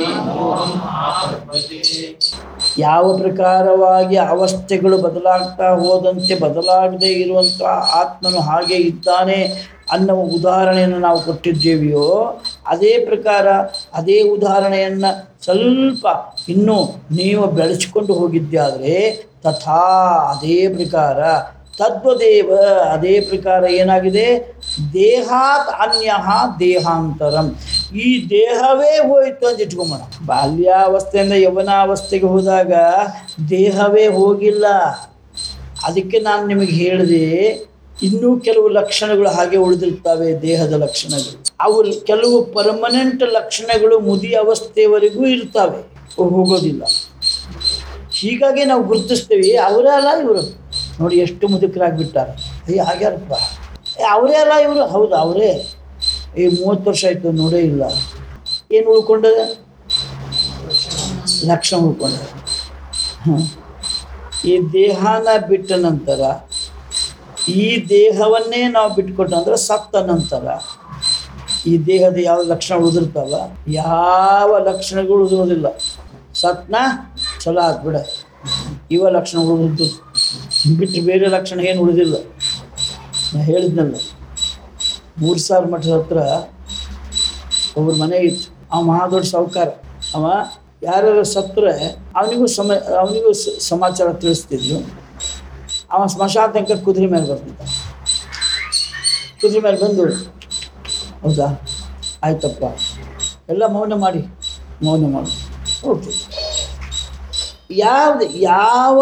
ಯಾವ ಪ್ರಕಾರವಾಗಿ ಅವಸ್ಥೆಗಳು ಬದಲಾಗ್ತಾ ಹೋದಂತೆ ಬದಲಾಗದೇ ಇರುವಂತಹ ಆತ್ಮನು ಹಾಗೆ ಇದ್ದಾನೆ ಅನ್ನುವ ಉದಾಹರಣೆಯನ್ನು ನಾವು ಕೊಟ್ಟಿದ್ದೇವೆಯೋ, ಅದೇ ಪ್ರಕಾರ ಅದೇ ಉದಾಹರಣೆಯನ್ನು ಸ್ವಲ್ಪ ಇನ್ನೂ ನೀವು ಬೆಳೆಸಿಕೊಂಡು ಹೋಗಿದ್ದಾದರೆ ತಥಾ ಅದೇ ಪ್ರಕಾರ ತದ್ವದೇವ ಅದೇ ಪ್ರಕಾರ ಏನಾಗಿದೆ, ದೇಹಾತ್ ಅನ್ಯಃ ದೇಹಾಂತರಂ. ಈ ದೇಹವೇ ಹೋಯಿತು ಅಂತ ಇಟ್ಕೊಂಬೋಣ. ಬಾಲ್ಯಾವಸ್ಥೆಯಿಂದ ಯೌವನಾವಸ್ಥೆಗೆ ಹೋದಾಗ ದೇಹವೇ ಹೋಗಿಲ್ಲ. ಅದಕ್ಕೆ ನಾನು ನಿಮಗೆ ಹೇಳಿದೆ, ಇನ್ನೂ ಕೆಲವು ಲಕ್ಷಣಗಳು ಹಾಗೆ ಉಳಿದಿರ್ತವೆ. ದೇಹದ ಲಕ್ಷಣಗಳು ಅವು ಕೆಲವು ಪರ್ಮನೆಂಟ್ ಲಕ್ಷಣಗಳು ಮುದಿ ಅವಸ್ಥೆಯವರೆಗೂ ಇರ್ತವೆ, ಹೋಗೋದಿಲ್ಲ. ಹೀಗಾಗಿ ನಾವು ಗುರುತಿಸ್ತೇವೆ, ಅವರೇ ಅಲ್ಲ ಇವರು, ನೋಡಿ ಎಷ್ಟು ಮುದುಕರಾಗಿಬಿಟ್ಟಾರೆ. ಅಯ್ಯ ಆಗ್ಯಾರಪ್ಪ, ಅವರೇ ಅಲ್ಲ ಇವರು. ಹೌದು ಅವರೇ. ಈ 30 ವರ್ಷ ಆಯಿತು ನೋಡೇ ಇಲ್ಲ. ಏನು ಉಳ್ಕೊಂಡದೆ? ಲಕ್ಷಣ ಉಳ್ಕೊಂಡದೆ. ಈ ದೇಹನ ಬಿಟ್ಟ ನಂತರ, ಈ ದೇಹವನ್ನೇ ನಾವು ಬಿಟ್ಕೊಟ್ಟಂದ್ರೆ ಸತ್ತ ನಂತರ ಈ ದೇಹದ ಯಾವ ಲಕ್ಷಣ ಉಳಿದಿರ್ತಾವ? ಯಾವ ಲಕ್ಷಣಗಳು ಉಳಿದಿರೋದಿಲ್ಲ. ಸತ್ನ ಚಲೋ ಆಗ್ಬಿಡ, ಇವ ಲಕ್ಷಣ ಉಳಿದಿದ್ದು ಬಿಟ್ಟು ಬೇರೆ ಲಕ್ಷಣ ಏನು ಉಳಿದಿಲ್ಲ. ನಾ ಹೇಳಿದ್ನಲ್ಲ, 3000 ಮಠದ ಹತ್ರ ಒಬ್ಬರು ಮನೆ ಇತ್ತು. ಅವ ಮಹಾ ದೊಡ್ಡ ಸಾಹುಕಾರ. ಅವ ಯಾರು ಸತ್ತರೆ ಅವನಿಗೂ ಸಮಾಚಾರ ತಿಳಿಸ್ತಿದ್ರು. ಅವ ಸ್ಮಶಾನ ತನಕ ಕುದುರೆ ಮೇಲೆ ಬರ್ತಿದ್ದ. ಕುದುರೆ ಮೇಲೆ ಬಂದು, ಹೌದಾ ಆಯ್ತಪ್ಪ, ಎಲ್ಲ ಮೌನ ಮಾಡಿ ಓಕೆ. ಯಾವ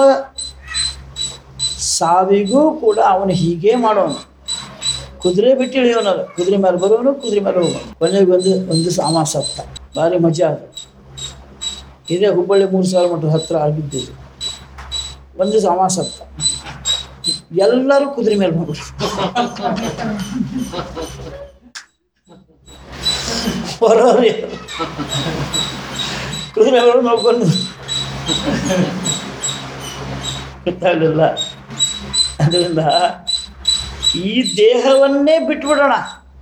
ಸಾವಿಗೂ ಕೂಡ ಅವನು ಹೀಗೆ ಮಾಡೋನು. ಕುದುರೆ ಬಿಟ್ಟು ಇಳಿಯೋನಲ್ಲ, ಕುದುರೆ ಮೇಲೆ ಬರೋನು, ಕುದುರೆ ಮೇಲೆ ಹೋಗೋನು. ಕೊನೆಗೆ ಒಂದು ಸಾಮ ಸತ್ತ. ಭಾರಿ ಮಜಾ ಅದು. ಇದೇ ಹುಬ್ಬಳ್ಳಿ 3000 ಮಠದ ಹತ್ರ ಆಗಿದ್ದಿದ್ದು. ಒಂದು ಸಾಮ ಸತ್ತ, ಎಲ್ಲರೂ ಕುದುರೆ ಮೇಲೆ ಬಂದರು. ಬರೋರಿ ಕುದುರೆ ಮೇಲೆ ನೋಡ್ಕೊಂಡು ಗೊತ್ತಾಗಲಿಲ್ಲ. ಅದರಿಂದ ಈ ದೇಹವನ್ನೇ ಬಿಟ್ಬಿಡೋಣ.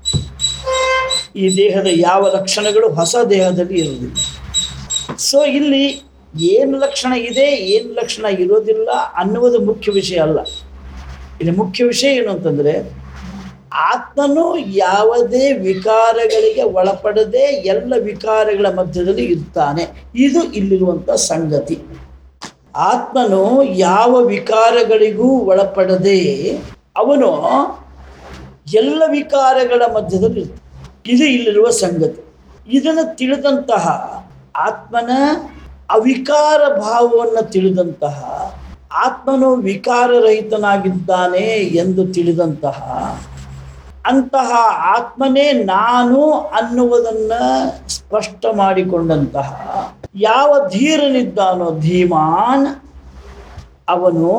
ಈ ದೇಹದ ಯಾವ ಲಕ್ಷಣಗಳು ಹೊಸ ದೇಹದಲ್ಲಿ ಇರುವುದಿಲ್ಲ. ಸೊ ಇಲ್ಲಿ ಏನು ಲಕ್ಷಣ ಇದೆ, ಏನು ಲಕ್ಷಣ ಇರೋದಿಲ್ಲ ಅನ್ನುವುದು ಮುಖ್ಯ ವಿಷಯ ಅಲ್ಲ. ಇಲ್ಲಿ ಮುಖ್ಯ ವಿಷಯ ಏನು ಅಂತಂದರೆ, ಆತ್ಮನು ಯಾವುದೇ ವಿಕಾರಗಳಿಗೆ ಒಳಪಡದೆ ಎಲ್ಲ ವಿಕಾರಗಳ ಮಧ್ಯದಲ್ಲಿ ಇರ್ತಾನೆ. ಇದು ಇಲ್ಲಿರುವಂಥ ಸಂಗತಿ. ಆತ್ಮನು ಯಾವ ವಿಕಾರಗಳಿಗೂ ಒಳಪಡದೆ ಅವನು ಎಲ್ಲ ವಿಕಾರಗಳ ಮಧ್ಯದಲ್ಲಿ ಇರ್ತಾನೆ. ಇದು ಇಲ್ಲಿರುವ ಸಂಗತಿ. ಇದನ್ನು ತಿಳಿದಂತಹ ಆತ್ಮನ ಅವಿಕಾರ ಭಾವವನ್ನು ತಿಳಿದಂತಹ, ಆತ್ಮನು ವಿಕಾರರಹಿತನಾಗಿದ್ದಾನೆ ಎಂದು ತಿಳಿದಂತಹ, ಅಂತಹ ಆತ್ಮನೇ ನಾನು ಅನ್ನುವುದನ್ನು ಸ್ಪಷ್ಟ ಮಾಡಿಕೊಂಡಂತಹ ಯಾವ ಧೀರನಿದ್ದಾನೋ ಧೀಮಾನ್, ಅವನು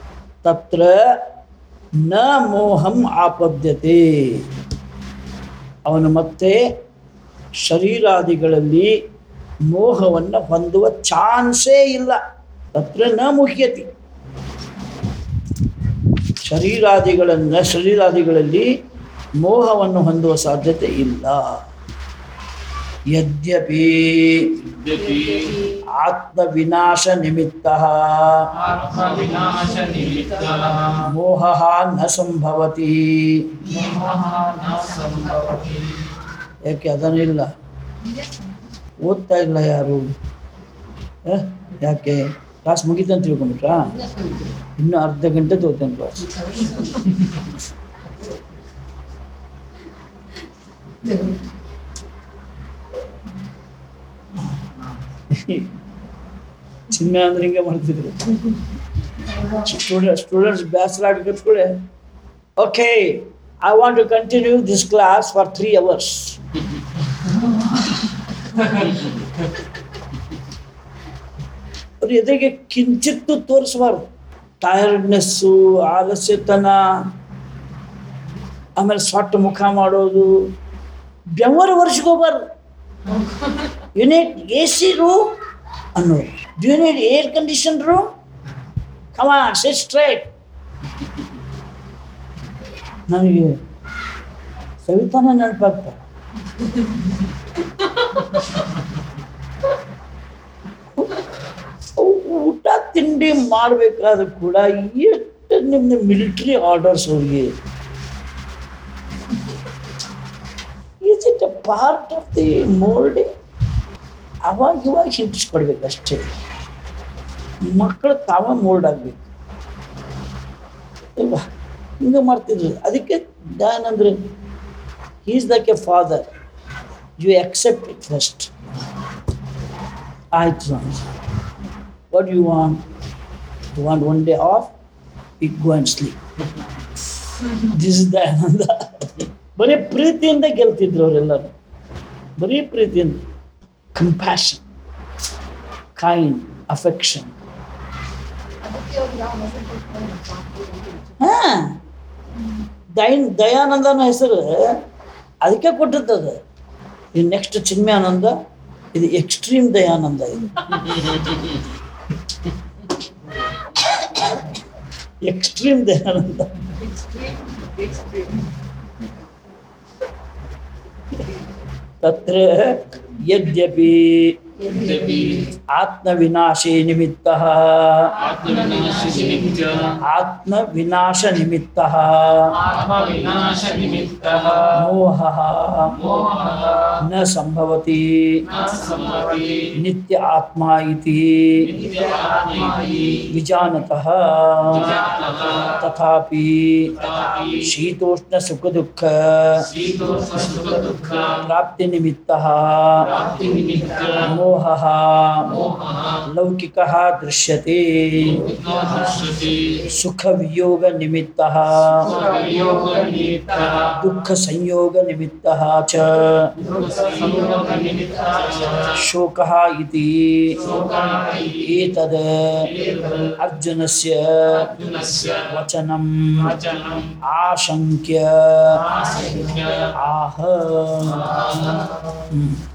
ತತ್ರ ನ ಮೋಹಂ ಆಪದ್ಯತೆ, ಅವನು ಮತ್ತೆ ಶರೀರಾದಿಗಳಲ್ಲಿ ಮೋಹವನ್ನು ಹೊಂದುವ ಚಾನ್ಸೇ ಇಲ್ಲ. ತತ್ರ ನ ಮುಹ್ಯತಿ. ಶರೀರಾದಿಗಳಲ್ಲಿ ಮೋಹವನ್ನು ಹೊಂದುವ ಸಾಧ್ಯತೆ ಇಲ್ಲ. ಯದ್ಯಪಿ ಆತ್ಮವಿನಾಶ ನಿಮಿತ್ತ ಮೋಹ ನ ಸಂಭವತಿ. ಯಾಕೆ ಅದನ್ನಿಲ್ಲ? ಓದ್ತಾ ಇಲ್ಲ ಯಾರು? ಯಾಕೆ? ಕ್ಲಾಸ್ ಮುಗಿತಂತ ತಿಳ್ಕೊಂಡ್ಬಿಟ್ರಾ? ಇನ್ನೂ ಅರ್ಧ ಗಂಟೆ ತೋರ್ತೇನೆ ಕ್ಲಾಸ್. ಚಿನ್ನ ಅಂದ್ರೆ ಹಿಂಗೆ ಮಾಡ್ತಿದ್ರು. ಸ್ಟೂಡೆಂಟ್ಸ್ ಬೇಸರ ಕತ್ಕೊಳ್ಳೆ. Okay, I want to continue this class for 3 hours. ಅವ್ರ ಎದುರಿಗೆ ಕಿಂಚಿತ್ತು ತೋರಿಸಬಾರ್ದು. ಟಯರ್ಡ್ನೆಸ್ಸು, ಆಲಸ್ಯತನ, ಆಮೇಲೆ ಸೊಟ್ಟ ಮುಖ ಮಾಡೋದು, ಬೆವರು ವರ್ಷಗೋಬಾರ್ದು. ಯು ನೀಡ್ AC ರೂಮ್ ಅನ್ನೋದು. Do you need air condition room? Come on, sit straight. ನನಗೆ ಸವಿತಾನ ನೆನಪಾಗ್ತಾರೆ. ಊಟ ತಿಂಡಿ ಮಾಡಬೇಕಾದ್ರೂ ಕೂಡ ಎಷ್ಟು ನಿಮ್ದು ಮಿಲಿಟರಿ ಆರ್ಡರ್ಸ್ ಅವ್ರಿಗೆ. Is it a part of the moulding? ಅವಾಗ ಹಿಂಟಿಸ್ಕೊಡ್ಬೇಕಷ್ಟೇ. ಮಕ್ಕಳು ತಾವ ಮೋಲ್ಡ್ ಆಗಬೇಕು ಅಲ್ವಾ? ಹಿಂಗೆ ಮಾಡ್ತಿದ್ರು. ಅದಕ್ಕೆ ಏನಂದ್ರೆ is like a father, you accept it first. ಆಯ್ತು, what do you want? You want 1 day off? You go and sleep. This is the ananda. ಬರೀ ಪ್ರೀತಿಯಿಂದ ಗೆಲ್ತಿದ್ರು ಅವರೆಲ್ಲರೂ. ಬರೀ ಪ್ರೀತಿಯಿಂದ. Compassion, kind, affection. ದಯಾನಂದನ ಹೆಸರು ಅದಕ್ಕೆ ಕೊಟ್ಟಿರ್ತದೆ. ಈ ನೆಕ್ಸ್ಟ್ ಚಿನ್ಮಯಾನಂದ, ಇದು ಎಕ್ಸ್ಟ್ರೀಮ್ ದಯಾನಂದ. ಇದು ಎಕ್ಸ್ಟ್ರೀಮ್ ದಯಾನಂದ. ತತ್ರ ಯದ್ಯಪಿ ಆತ್ಮವಿನಾಶೇ ನಿಮಿತ್ತಃ ಆತ್ಮವಿನಾಶ ನಿಮಿತ್ತಃ ಮೋಹಃ ನ ಸಂಭವತಿ ನಿತ್ಯ ಆತ್ಮ ಇತಿ ವಿಜಾನತಃ ತಥಾಪಿ ಶೀತೋಷ್ಣ ಸುಖ ದುಃಖ ಪ್ರಾಪ್ತಿ ನಿಮಿತ್ತಃ ಮೋಹಃ ಲೌಕಿಕಃ ದೃಶ್ಯತೆ. ಸುಖ ವಿಯೋಗ ನಿಮಿತ್ತಃ ದುಃಖ ಸಂಯೋಗ ನಿಮಿತ್ತಃ ಚ ಶೋಕಃ ಇತಿ ಏತದ್ ಅರ್ಜುನಸ್ಯ ವಚನಂ ಆಶಂಕ್ಯ ಆಹ.